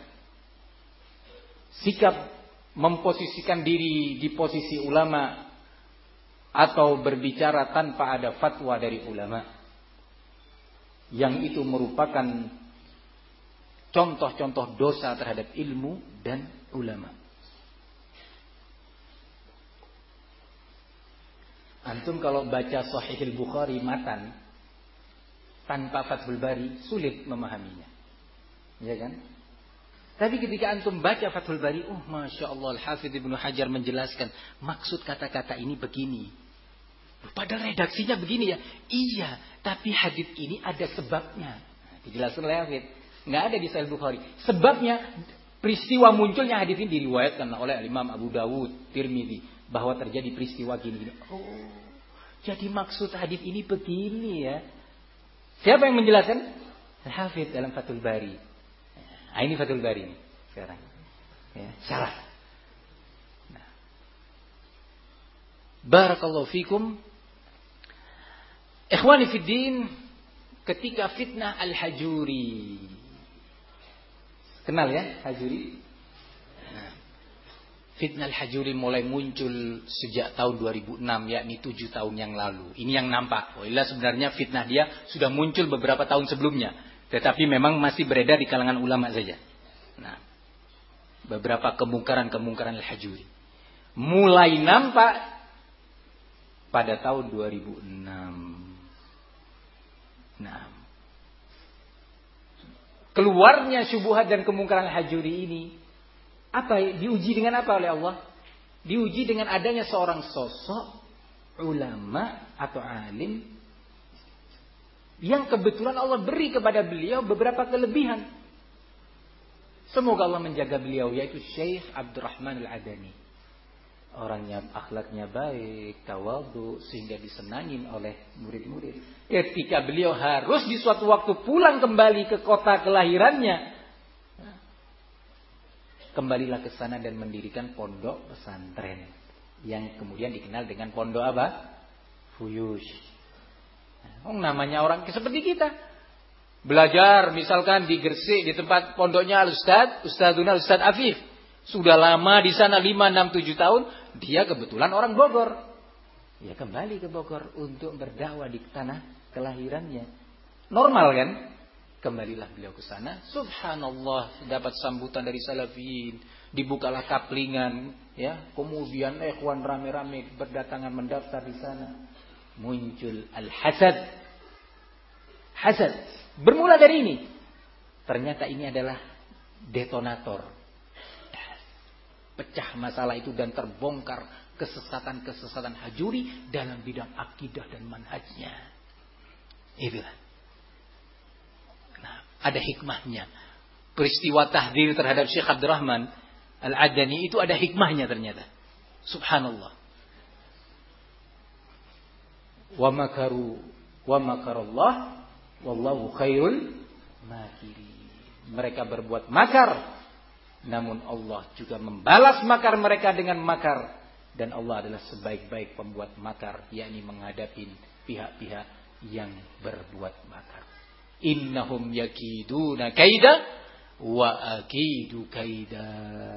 Sikap memposisikan diri di posisi ulama atau berbicara tanpa ada fatwa dari ulama. Yang itu merupakan contoh-contoh dosa terhadap ilmu dan ulama. Antum kalau baca Sahihul Bukhari matan tanpa Fathul Bari sulit memahaminya. Ya kan? Tapi ketika antum baca Fathul Bari, oh Masya Allah, Al-Hafidz Ibnu Hajar menjelaskan maksud kata-kata ini begini. Padahal redaksinya begini ya. Iya, tapi hadits ini ada sebabnya. Dijelaskan oleh Hafidz. Nggak ada di Sahih Bukhari. Sebabnya peristiwa munculnya hadits ini diriwayatkan oleh Imam Abu Dawud, Tirmidzi, bahwa terjadi peristiwa gini-gini. Oh, jadi maksud hadits ini begini ya. Siapa yang menjelaskan? Al-Hafidz dalam Fathul Bari. Nah, ini Fathul Bari ini sekarang. Ya, salah. Nah. Barakallahu fikum. Ikhwani fid din, ketika fitnah Al-Hajuri. Kenal ya Hajuri? Nah, fitnah Al-Hajuri mulai muncul sejak tahun dua ribu enam, yakni tujuh tahun yang lalu. Ini yang nampak. Wailah sebenarnya fitnah dia sudah muncul beberapa tahun sebelumnya. Tetapi memang masih beredar di kalangan ulama saja. Nah, beberapa kemungkaran-kemungkaran Al-Hajuri mulai nampak pada tahun dua ribu enam. Nah, keluarnya syubhat dan kemungkaran Al-Hajuri ini apa? Diuji dengan apa oleh Allah? Diuji dengan adanya seorang sosok ulama atau alim yang kebetulan Allah beri kepada beliau beberapa kelebihan. Semoga Allah menjaga beliau, yaitu Syekh Abdurrahman Al-Adani. Orangnya akhlaknya baik, tawadhu, sehingga disenangin oleh murid-murid. Ketika beliau harus di suatu waktu pulang kembali ke kota kelahirannya, kembalilah ke sana dan mendirikan pondok pesantren yang kemudian dikenal dengan pondok apa? Fuyush. Oh, namanya orang seperti kita. Belajar misalkan di Gresik di tempat pondoknya Al-Ustadz, Ustadzuna Ustadz Afif. Sudah lama di sana lima, enam, tujuh tahun. Dia kebetulan orang Bogor. Ya kembali ke Bogor untuk berdakwah di tanah kelahirannya. Normal kan? Kembalilah beliau ke sana. Subhanallah, dapat sambutan dari salafiyin. Dibukalah kaplingan. Ya, kemudian ikhwan rame-rame berdatangan mendaftar di sana. Muncul al-hasad. Hasad. Bermula dari ini. Ternyata ini adalah detonator. Pecah masalah itu dan terbongkar kesesatan-kesesatan Hajuri dalam bidang akidah dan manhajnya. Itulah. Nah, ada hikmahnya. Peristiwa tahdzir terhadap Syekh Abdurrahman Al-Adani itu ada hikmahnya ternyata. Subhanallah. Wa makaru wa makarallah wallahu khairul makirin. Mereka berbuat makar, namun Allah juga membalas makar mereka dengan makar, dan Allah adalah sebaik-baik pembuat makar, yakni menghadapi pihak-pihak yang berbuat makar. Innahum yakiduna kaida wa akidu kaida.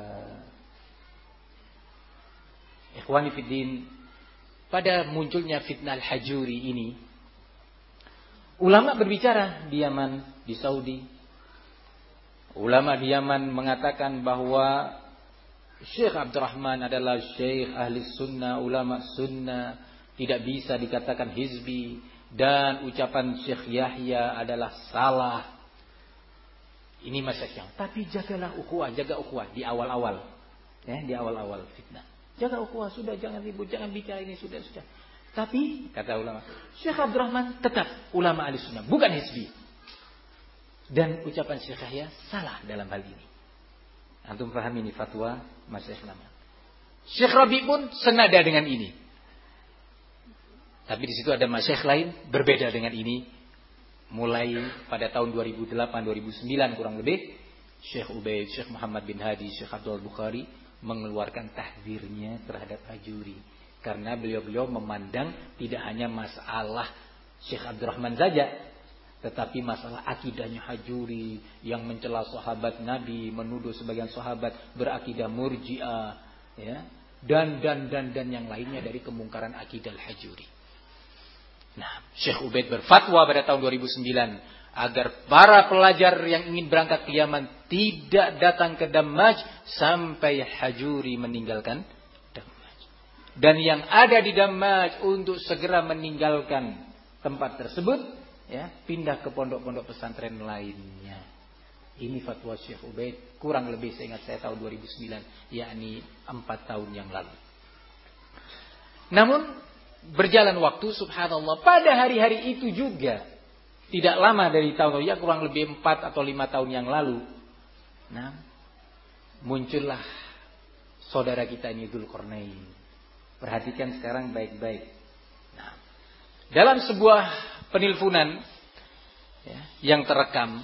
Ikhwani fid din, pada munculnya fitnah Al-Hajuri ini, ulama berbicara di Yaman, di Saudi. Ulama di Yaman mengatakan bahwa Syekh Abdurrahman adalah Syekh ahli sunnah, ulama sunnah, tidak bisa dikatakan hizbi, dan ucapan Syekh Yahya adalah salah. Ini masyarakat. Tapi jagalah ukhuwah, jaga ukhuwah di awal-awal, ya, di awal-awal fitnah. Jaga ukhuwah, sudah jangan ribut, jangan bicara ini, sudah sudah. Tapi kata ulama, Syekh Abdurrahman tetap ulama ahli sunnah, bukan hizbi. Dan ucapan Syekh Yahya salah dalam hal ini. Antum paham ini fatwa Masyaikh lama. Syekh Rabi pun senada dengan ini. Tapi di situ ada masyaikh lain berbeda dengan ini. Mulai pada tahun dua ribu delapan dua ribu sembilan kurang lebih, Syekh Ubaid, Syekh Muhammad bin Hadi, Syekh Abdul Bukhari mengeluarkan tahdzirnya terhadap hajuri. Karena beliau-beliau memandang tidak hanya masalah Syekh Abdurrahman saja, tetapi masalah akidahnya hajuri yang mencela sahabat Nabi, menuduh sebagian sahabat berakidah murji'ah, ya, dan dan dan dan yang lainnya dari kemungkaran akidah hajuri. Nah, Syekh Ubaid berfatwa pada tahun dua ribu sembilan agar para pelajar yang ingin berangkat ke Yaman tidak datang ke Damaj sampai hajuri meninggalkan Damaj. Dan yang ada di Damaj untuk segera meninggalkan tempat tersebut, ya, pindah ke pondok-pondok pesantren lainnya. Ini fatwa Syekh Ubaid kurang lebih seingat saya tahun dua ribu sembilan, yakni empat tahun yang lalu. Namun berjalan waktu, subhanallah, pada hari-hari itu juga, tidak lama dari tahun, ya kurang lebih empat atau lima tahun yang lalu, nah, muncullah saudara kita ini Dzulqarnain. Perhatikan sekarang baik-baik. Nah, dalam sebuah penelponan, ya, yang terekam,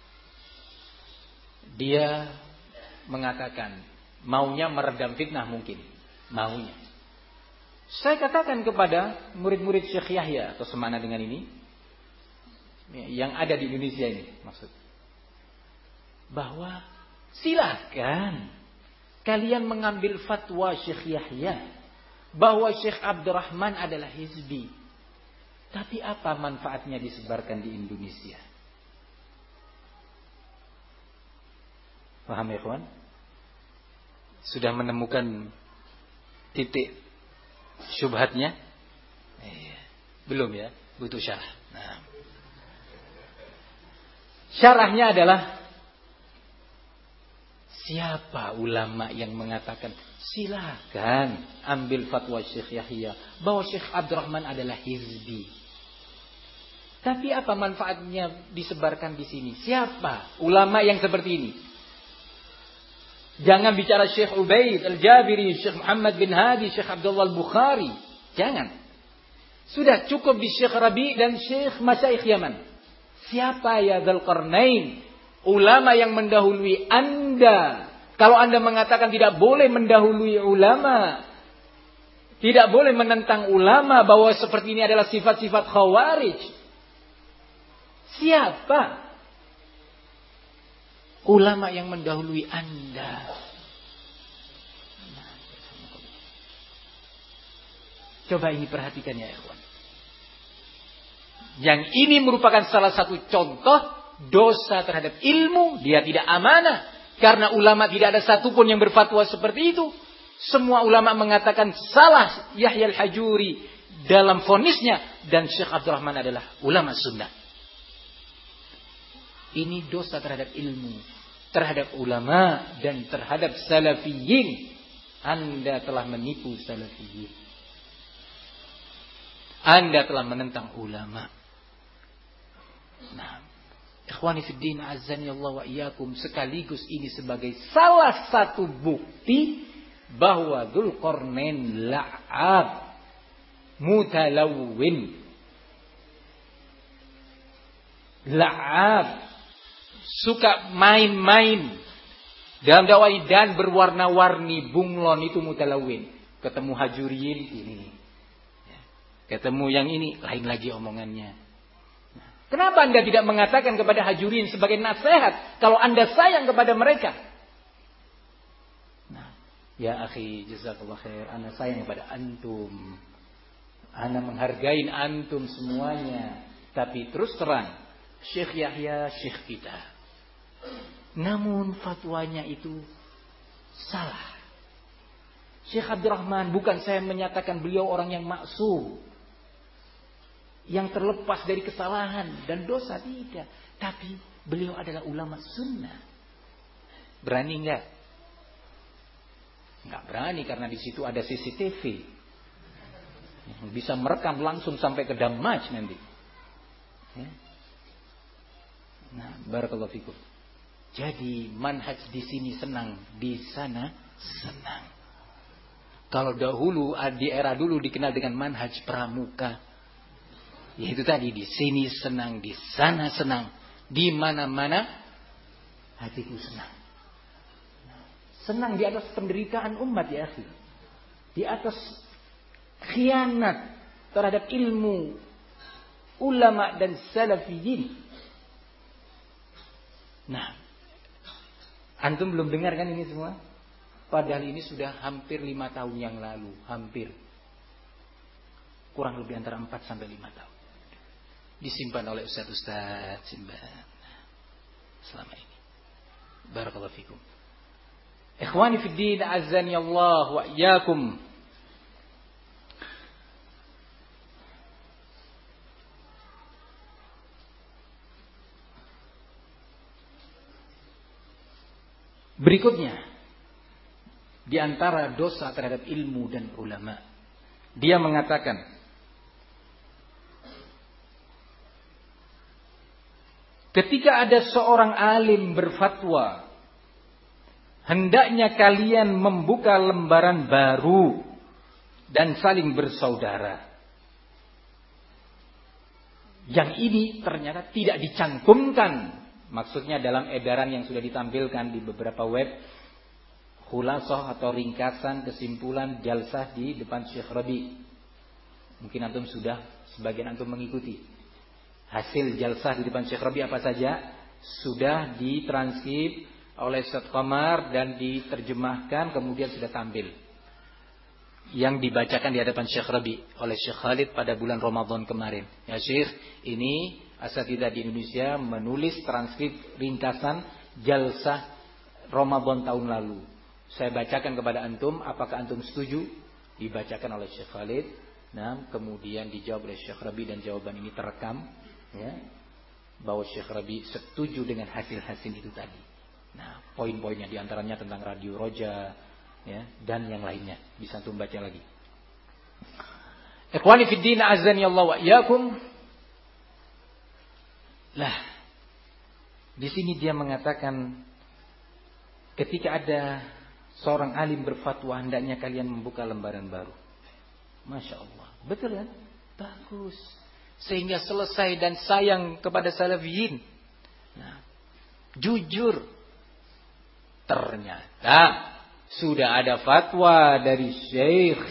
dia mengatakan maunya meredam fitnah mungkin, maunya. Saya katakan kepada murid-murid Syekh Yahya atau semana dengan ini, yang ada di Indonesia ini maksud, bahwa silakan kalian mengambil fatwa Syekh Yahya bahwa Syekh Abdurrahman adalah hizbi. Tapi apa manfaatnya disebarkan di Indonesia? Paham ya kawan? Sudah menemukan titik syubhatnya? Eh, belum ya, butuh syarah. Nah, syarahnya adalah, siapa ulama yang mengatakan silakan ambil fatwa Syekh Yahya bahwa Syekh Abdurrahman adalah hizbi. Tapi apa manfaatnya disebarkan di sini? Siapa ulama yang seperti ini? Jangan bicara Syekh Ubaid Al-Jabiri, Syekh Muhammad bin Hadi, Syekh Abdullah Al-Bukhari. Jangan. Sudah cukup di Syekh Rabi dan Syekh Masyaikh Yaman. Siapa ya Dzulqarnain? Ulama yang mendahului Anda. Kalau Anda mengatakan tidak boleh mendahului ulama, tidak boleh menentang ulama, bahwa seperti ini adalah sifat-sifat khawarij. Siapa ulama yang mendahului Anda? Coba ini perhatikan ya ikhwan. Yang ini merupakan salah satu contoh dosa terhadap ilmu. Dia tidak amanah. Karena ulama tidak ada satupun yang berfatwa seperti itu. Semua ulama mengatakan salah Yahya Al-Hajuri dalam vonisnya. Dan Syekh Abdurrahman adalah ulama sunnah. Ini dosa terhadap ilmu, terhadap ulama, dan terhadap salafiyin. Anda telah menipu salafiyin. Anda telah menentang ulama. Nah, ikhwani fiddin azani Allah wa iyyakum, sekaligus ini sebagai salah satu bukti bahwa Dzulqarnain la'ab, mutalawwin, la'ab, suka main-main dalam dakwah dan berwarna-warni, bunglon itu mutalawwin. Ketemu hajuriyin ini, ketemu yang ini lain lagi omongannya. Kenapa Anda tidak mengatakan kepada hajuriyin sebagai nasihat kalau Anda sayang kepada mereka? Nah, ya akhi, jazakallah khair, Anda sayang kepada antum, Anda menghargai antum semuanya. Tapi terus terang, Syekh Yahya syekh kita, namun fatwanya itu salah. Syekh Abdurrahman, bukan saya menyatakan beliau orang yang maksum, yang terlepas dari kesalahan dan dosa, tidak. Tapi beliau adalah ulama sunnah. Berani enggak? Enggak berani, karena di situ ada C C T V. Bisa merekam langsung sampai ke Damaj nanti. Ya. Nah, barakallahu fikum. Jadi manhaj di sini senang, di sana senang. Kalau dahulu di era dulu dikenal dengan manhaj pramuka. Yaitu tadi di sini senang, di sana senang, di mana-mana hatiku senang. Senang di atas penderitaan umat ya akhi. Di atas khianat terhadap ilmu ulama dan salafiyin. Nah, antum belum dengar kan ini semua? Padahal ini sudah hampir lima tahun yang lalu. Hampir. Kurang lebih antara empat sampai lima tahun. Disimpan oleh ustaz-ustaz simpan selama ini. Barakallahu fikum. Ikhwani fid din, azzani Allah wa iyyakum. Berikutnya, di antara dosa terhadap ilmu dan ulama, dia mengatakan, ketika ada seorang alim berfatwa, hendaknya kalian membuka lembaran baru dan saling bersaudara. Yang ini ternyata tidak dicantumkan. Maksudnya dalam edaran yang sudah ditampilkan di beberapa web, khulasah atau ringkasan kesimpulan jalsah di depan Syekh Rabi. Mungkin antum sudah, sebagian antum mengikuti. Hasil jalsah di depan Syekh Rabi apa saja sudah ditranskrip oleh Ustaz Qamar dan diterjemahkan, kemudian sudah tampil. Yang dibacakan di hadapan Syekh Rabi oleh Syekh Khalid pada bulan Ramadan kemarin. Ya Syekh, ini asatidzah di Indonesia menulis transkrip ringkasan jalsah Ramadan tahun lalu. Saya bacakan kepada antum, apakah antum setuju? Dibacakan oleh Syekh Khalid. Nah, kemudian dijawab oleh Syekh Rabi dan jawaban ini terekam, ya, bahwa Syekh Rabi setuju dengan hasil-hasil itu tadi. Nah, poin-poinnya diantaranya tentang Radio Roja, ya, dan yang lainnya. Bisa antum baca lagi. Ikhwani fid din, azani Allah wa iyyakum. Lah, di sini dia mengatakan, ketika ada seorang alim berfatwa, hendaknya kalian membuka lembaran baru. Masya Allah, betul kan? Bagus. Sehingga selesai dan sayang kepada salafiyin. Nah, jujur, ternyata sudah ada fatwa dari Syekh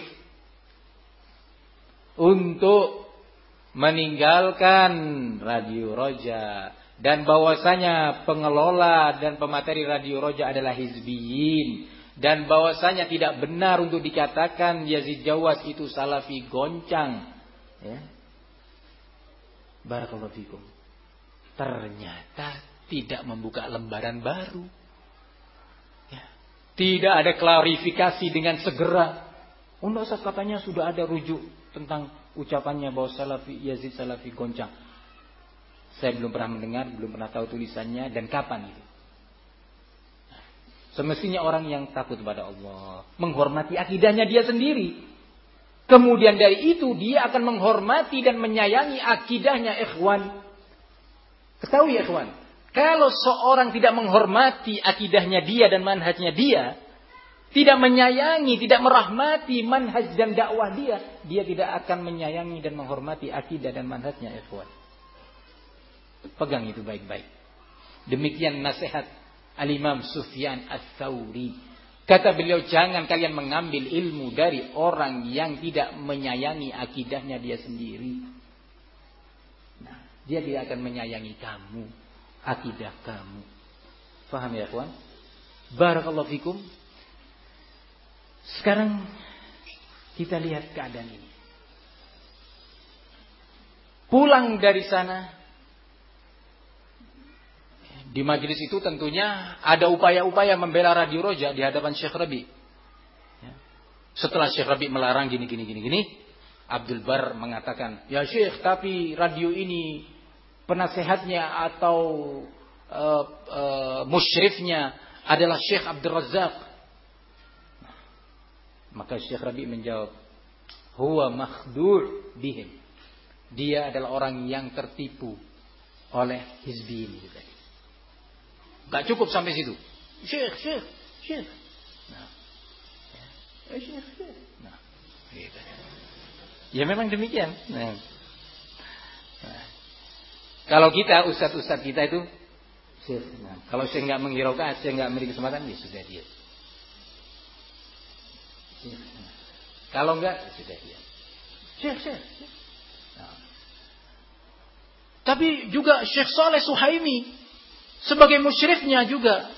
untuk meninggalkan Radio Roja, dan bahwasanya pengelola dan pemateri Radio Roja adalah hizbiyin, dan bahwasanya tidak benar untuk dikatakan Yazid Jawas itu salafi goncang, ya. Barakallahu fikum. Ternyata tidak membuka lembaran baru, ya. Tidak ada klarifikasi dengan segera. Oh, Ustaz, katanya sudah ada rujuk tentang ucapannya bahwa salafi Yazid salafi goncang. Saya belum pernah mendengar, belum pernah tahu tulisannya dan kapan itu. Semestinya orang yang takut kepada Allah, menghormati akidahnya dia sendiri. Kemudian dari itu dia akan menghormati dan menyayangi akidahnya ikhwan. Ketahui ya ikhwan, kalau seorang tidak menghormati akidahnya dia dan manhajnya dia, tidak menyayangi, tidak merahmati manhaj dan dakwah dia, dia tidak akan menyayangi dan menghormati akidah dan manhajnya ikhwan. Pegang itu baik-baik. Demikian nasihat Al-Imam Sufyan Ats-Tsauri. Kata beliau, jangan kalian mengambil ilmu dari orang yang tidak menyayangi akidahnya dia sendiri. Nah, dia tidak akan menyayangi kamu, akidah kamu. Faham ya ikhwan? Barakallahu fikum. Sekarang kita lihat keadaan ini. Pulang dari sana, di majelis itu tentunya ada upaya-upaya membela Radio Roja di hadapan Syekh Rabi. Setelah Syekh Rabi melarang gini gini gini gini, Abdul Bar mengatakan, ya Syekh, tapi radio ini penasehatnya atau uh, uh, musyrifnya adalah Syekh Abdul Razak. Maka Syekh Rabi menjawab, huwa makhdur' bihim. Dia adalah orang yang tertipu oleh hizbiyin. Gak cukup sampai situ. Syekh, syekh, syekh. Nah, ya, syekh, syekh. Nah, gitu. Ya memang demikian. Nah. Nah. Kalau kita, ustadz-ustadz kita itu, syekh. Nah, kalau saya nggak menghiraukan, saya nggak memberi kesempatan, ya sudah dia. Syekh. Nah. Kalau enggak, ya sudah dia. Syekh, syekh. syekh. Nah. Tapi juga Syekh Saleh Suhaimi sebagai musyrifnya juga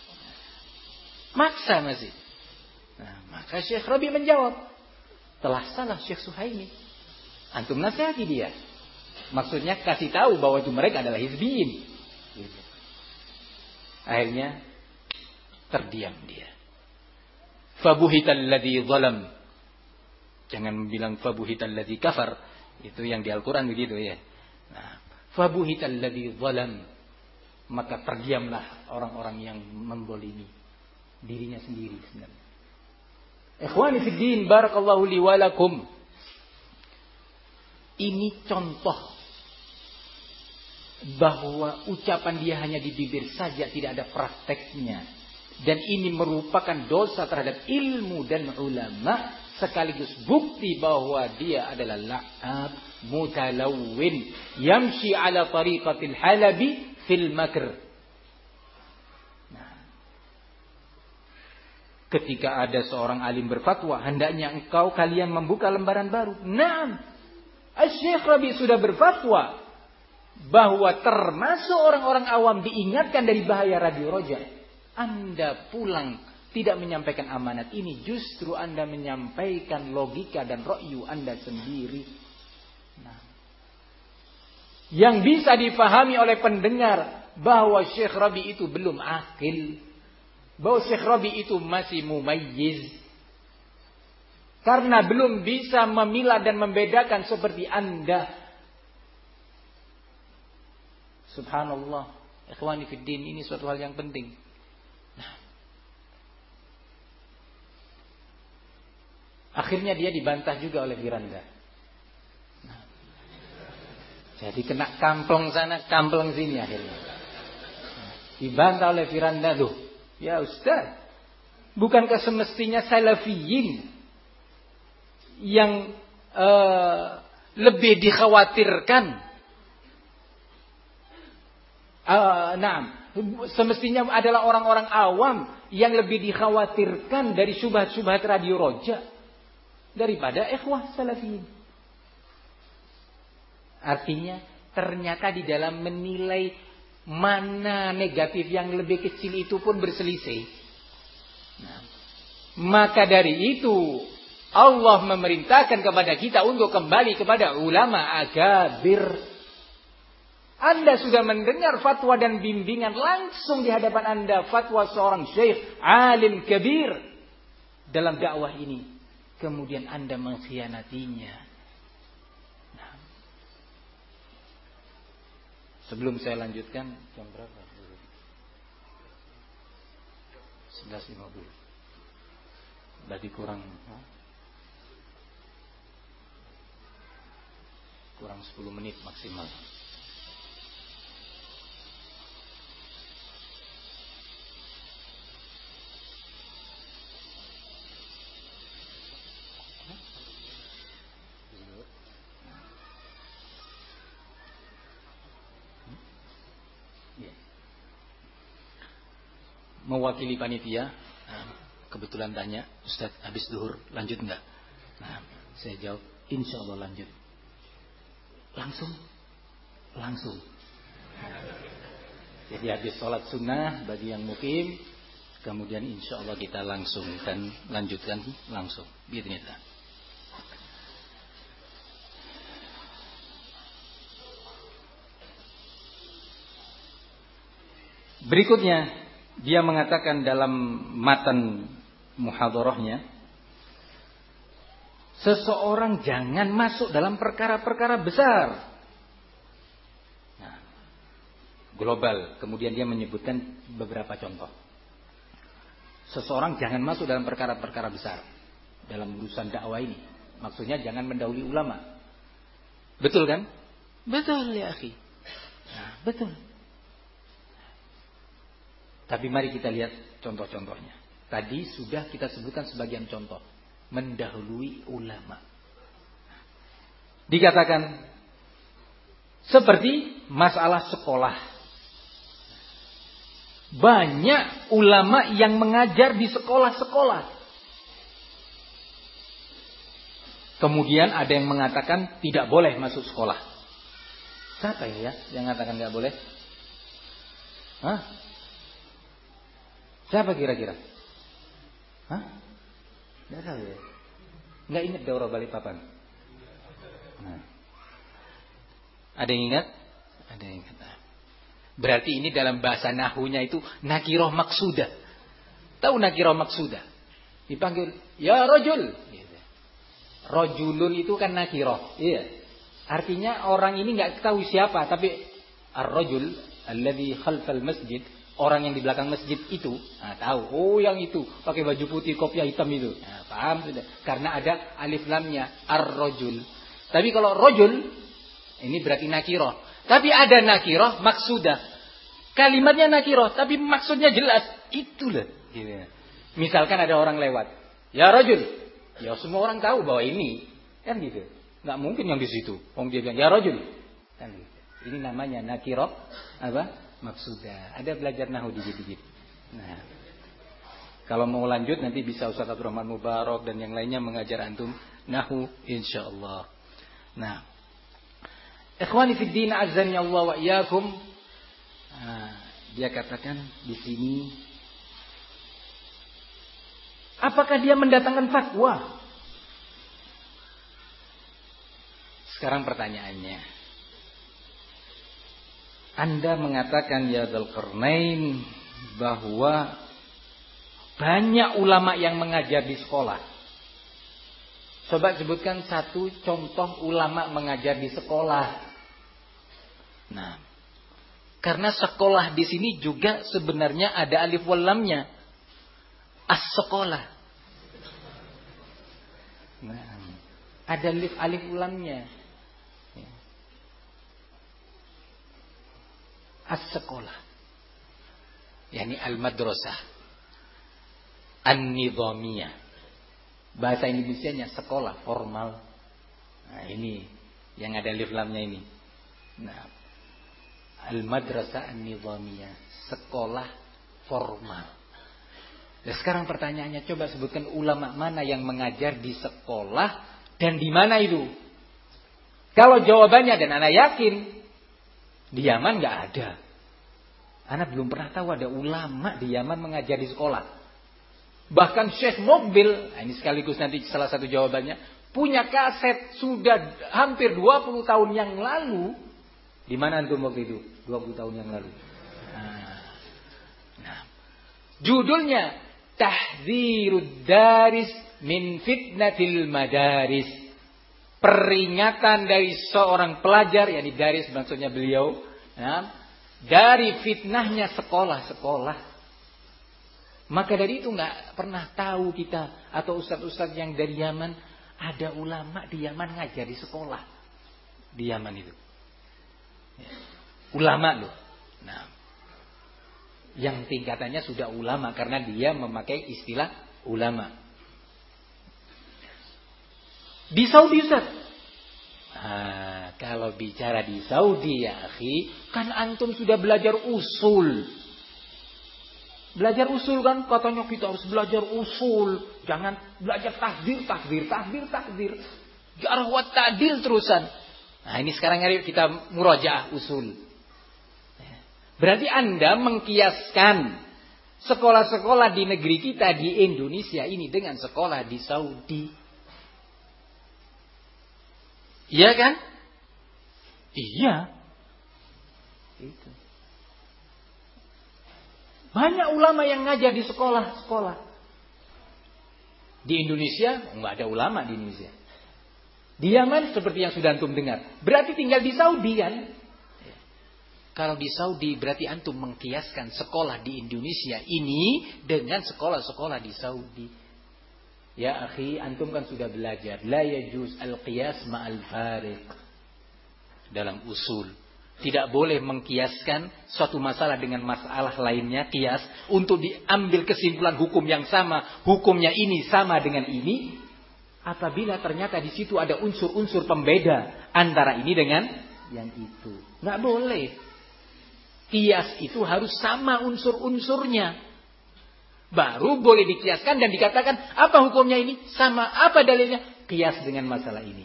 maksa masih. Nah, maka Syekh Rabi menjawab, telah salah Syekh Suhaimi. Antum nasihati dia. Maksudnya kasih tahu bahwa itu mereka adalah hizbiyin. Gitu. Akhirnya terdiam dia. Fabuhital ladzi zalam. Jangan bilang fabuhital ladzi kafar. Itu yang di Al-Quran begitu ya. Nah, fabuhital ladzi zalam. Maka terdiamlah orang-orang yang membolimi dirinya sendiri sebenarnya. Ikhwani fid din, barakallahu li wa lakum. Ini contoh bahwa ucapan dia hanya di bibir saja, tidak ada prakteknya. Dan ini merupakan dosa terhadap ilmu dan ulama, sekaligus bukti bahwa dia adalah la'ab mutalawwin yamshi ala tariqatil halabi fil makr. Nah, ketika ada seorang alim berfatwa, hendaknya engkau kalian membuka lembaran baru. Naam, Syekh Rabi sudah berfatwa bahwa termasuk orang-orang awam diingatkan dari bahaya radio roja. Anda pulang tidak menyampaikan amanat ini, justru Anda menyampaikan logika dan ra'yu Anda sendiri. Nah, yang bisa dipahami oleh pendengar bahwa Syekh Rabi itu belum akil, bahwa Syekh Rabi itu masih mumayyiz, karena belum bisa memilah dan membedakan seperti Anda. Subhanallah, ikhwani fid din, ini suatu hal yang penting. Nah, akhirnya dia dibantah juga oleh Firanda. Nah, jadi kena kamplong sana, kamplong sini akhirnya. Nah, dibantah oleh Firanda tuh. Ya Ustaz, bukankah semestinya salafiyin yang uh, lebih dikhawatirkan? Uh, nah, semestinya adalah orang-orang awam yang lebih dikhawatirkan dari syubhat-syubhat radio roja daripada ikhwah salafiyin. Artinya ternyata di dalam menilai mana negatif yang lebih kecil itu pun berselisih. Nah, maka dari itu Allah memerintahkan kepada kita untuk kembali kepada ulama akabir. Anda sudah mendengar fatwa dan bimbingan langsung di hadapan Anda, fatwa seorang syekh alim kabir dalam dakwah ini. Kemudian Anda mengkhianatinya. Nah, sebelum saya lanjutkan, jam berapa? sebelas lima puluh. Berarti kurang kurang sepuluh menit maksimal. Mewakili panitia, kebetulan tanya, Ustaz habis zuhur lanjut enggak? Nah, saya jawab, insya Allah lanjut. Langsung, langsung. Jadi habis sholat sunnah bagi yang mukim, kemudian insya Allah kita langsung dan lanjutkan langsung. Bismillah. Berikutnya, dia mengatakan dalam matan muhadharahnya, seseorang jangan masuk dalam perkara-perkara besar. Nah, global. Kemudian dia menyebutkan beberapa contoh. Seseorang jangan masuk dalam perkara-perkara besar dalam urusan dakwah ini. Maksudnya jangan mendahului ulama. Betul kan? Betul ya akhi. Nah, betul. Tapi mari kita lihat contoh-contohnya. Tadi sudah kita sebutkan sebagian contoh. Mendahului ulama. Dikatakan seperti masalah sekolah. Banyak ulama yang mengajar di sekolah-sekolah. Kemudian ada yang mengatakan tidak boleh masuk sekolah. Siapa ya yang mengatakan tidak boleh? Hah? Siapa kira-kira? Hah? Tidak tahu ya. Nggak ingat daurah Balikpapan. Nah. Ada yang ingat? Ada yang ingat. Berarti ini dalam bahasa nahunya itu nakiroh maksudah. Tahu nakiroh maksudah? Dipanggil ya rojul. Rojulun itu kan nakiroh. Iya. Artinya orang ini nggak tahu siapa, tapi ar-rojul alladzi khalfal masjid. Orang yang di belakang masjid itu, nah, tahu. Oh, yang itu pakai baju putih, kopiah hitam itu. Nah, paham sudah. Karena ada alif lamnya ar-rojul. Tapi kalau rojul ini berarti nakiroh. Tapi ada nakiroh maksudah. Kalimatnya nakiroh, tapi maksudnya jelas. Itulah. Gitu. Misalkan ada orang lewat, ya rojul. Ya semua orang tahu bahwa ini kan gitu. Nggak mungkin yang di situ. Om dia bilang ya rojul. Kan gitu. Ini namanya nakiroh apa? Maksudah. Ada belajar nahu dikit-dikit. Nah, kalau mau lanjut nanti bisa Ustaz Abdurrahman Mubarak dan yang lainnya mengajar antum nahu insyaallah. Nah, ikhwani fid din azzani Allah wa iyyakum. Nah, dia katakan di sini apakah dia mendatangkan fatwa? Sekarang pertanyaannya, Anda mengatakan ya Dzulqarnain bahwa banyak ulama yang mengajar di sekolah. Coba sebutkan satu contoh ulama mengajar di sekolah. Nah, karena sekolah di sini juga sebenarnya ada alif wal lamnya. As-sekolah. Nah, ada alif alif lamnya. As-sekolah. Yani al-madrasah. An-nidhamiyah. Bahasa Indonesianya sekolah formal. Nah, ini yang ada alif lamnya ini. Nah, al-madrasah an-nidhamiyah, sekolah formal. Nah, sekarang pertanyaannya, coba sebutkan ulama mana yang mengajar di sekolah dan di mana itu? Kalau jawabannya, dan ana yakin di Yaman nggak ada. Ana belum pernah tahu ada ulama di Yaman mengajar di sekolah. Bahkan Syekh Mukbil, nah ini sekaligus nanti salah satu jawabannya, punya kaset sudah hampir dua puluh tahun yang lalu. Di mana antum waktu itu? dua puluh tahun yang lalu. Nah, nah. Judulnya Tahdzirud Daris min Fitnatil Madaris. Peringatan dari seorang pelajar, yakni daris maksudnya beliau, ya, dari fitnahnya sekolah-sekolah. Maka dari itu nggak pernah tahu kita atau ustadz-ustadz yang dari Yaman, ada ulama di Yaman ngajar di sekolah di Yaman itu. Ya. Ulama loh. Nah, yang tingkatannya sudah ulama karena dia memakai istilah ulama. Di Saudi Ustaz. Nah, kalau bicara di Saudi ya akhi, kan antum sudah belajar usul. Belajar usul kan katanya kita harus belajar usul. Jangan belajar takdir, takdir, takdir, takdir. Jarh wa ta'dil terusan. Nah, ini sekarang hari kita murajaah usul. Berarti Anda mengkiaskan sekolah-sekolah di negeri kita di Indonesia ini dengan sekolah di Saudi. Iya kan? Iya. Itu. Banyak ulama yang ngajar di sekolah-sekolah. Di Indonesia enggak ada ulama di Indonesia. Di Yaman seperti yang sudah antum dengar. Berarti tinggal di Saudi kan? Kalau di Saudi berarti antum mengkiaskan sekolah di Indonesia ini dengan sekolah-sekolah di Saudi. Ya akhi, antum kan sudah belajar la yajuz al-qiyas ma'al fariq dalam usul. Tidak boleh mengkiaskan suatu masalah dengan masalah lainnya, kias, untuk diambil kesimpulan hukum yang sama. Hukumnya ini sama dengan ini. Apabila ternyata di situ ada unsur-unsur pembeda antara ini dengan yang itu. Nggak boleh. Kias itu harus sama unsur-unsurnya. Baru boleh dikiaskan dan dikatakan, apa hukumnya ini? Sama, apa dalilnya? Kias dengan masalah ini.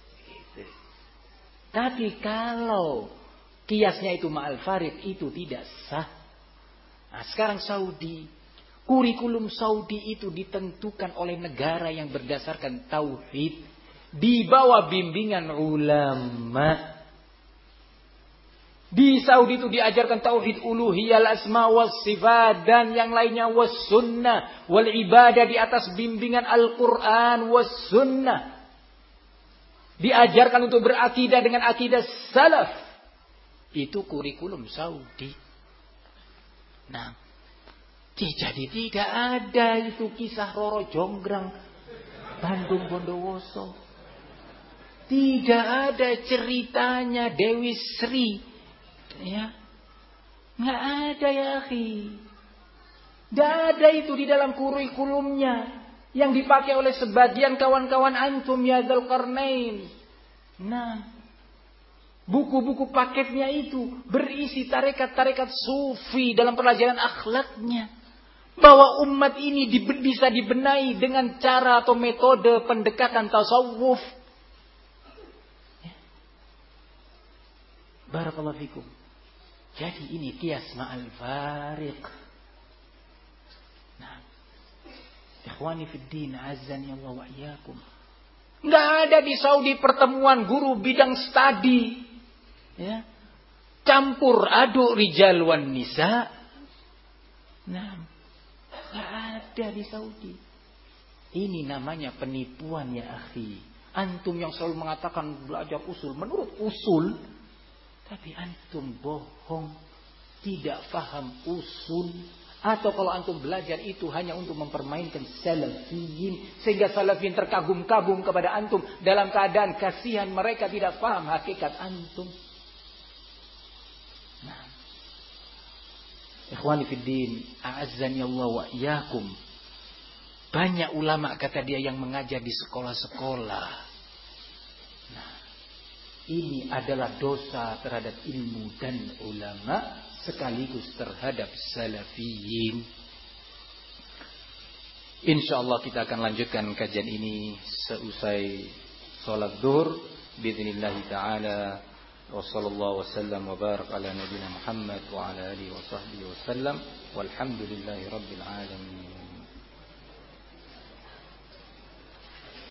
Tapi kalau kiasnya itu ma'al farid, itu tidak sah. Nah, sekarang Saudi, kurikulum Saudi itu ditentukan oleh negara yang berdasarkan tauhid, di bawah bimbingan ulama. Di Saudi itu diajarkan tauhid uluhiyah, asma was sifat, dan yang lainnya was sunnah wal ibadah di atas bimbingan Al-Quran was sunnah. Diajarkan untuk berakidah dengan akidah salaf. Itu kurikulum Saudi. Nah, jadi tidak ada itu kisah Roro Jonggrang Bandung Bondowoso. Tidak ada ceritanya Dewi Sri. Ya, nggak ada ya akhi. Nggak ada itu di dalam kurikulumnya yang dipakai oleh sebagian kawan-kawan antum ya Dzulqarnain. Nah, buku-buku paketnya itu berisi tarekat-tarekat sufi dalam pelajaran akhlaknya. Bahwa umat ini di, bisa dibenahi dengan cara atau metode pendekatan tasawuf. Ya. Barakallahu fikum. Jadi ini qiyas ma'al fariq. Nah, ikhwani fid din, azzani Allah wa iyyakum. Enggak ada di Saudi pertemuan guru bidang studi, ya. Campur aduk rijal wan nisa. Nah, enggak ada di Saudi. Ini namanya penipuan ya akhi. Antum yang selalu mengatakan belajar usul menurut usul, tapi antum bohong, tidak paham usul. Atau kalau antum belajar itu hanya untuk mempermainkan salafiyin, sehingga salafiyin terkagum-kagum kepada antum, dalam keadaan kasihan mereka tidak paham hakikat antum. Nah, ikhwani fiddin, a'azzani Allah wa iyyakum. Banyak ulama kata dia yang mengajar di sekolah-sekolah. Nah, ini adalah dosa terhadap ilmu dan ulama, sekaligus terhadap salafiyin. Insyaallah kita akan lanjutkan kajian ini seusai salat zuhur باذنillah taala. Wa sallallahu wasallam wa barak ala nabiyyina Muhammad wa ala alihi wa sahbihi wasallam. Walhamdulillahirabbil alamin.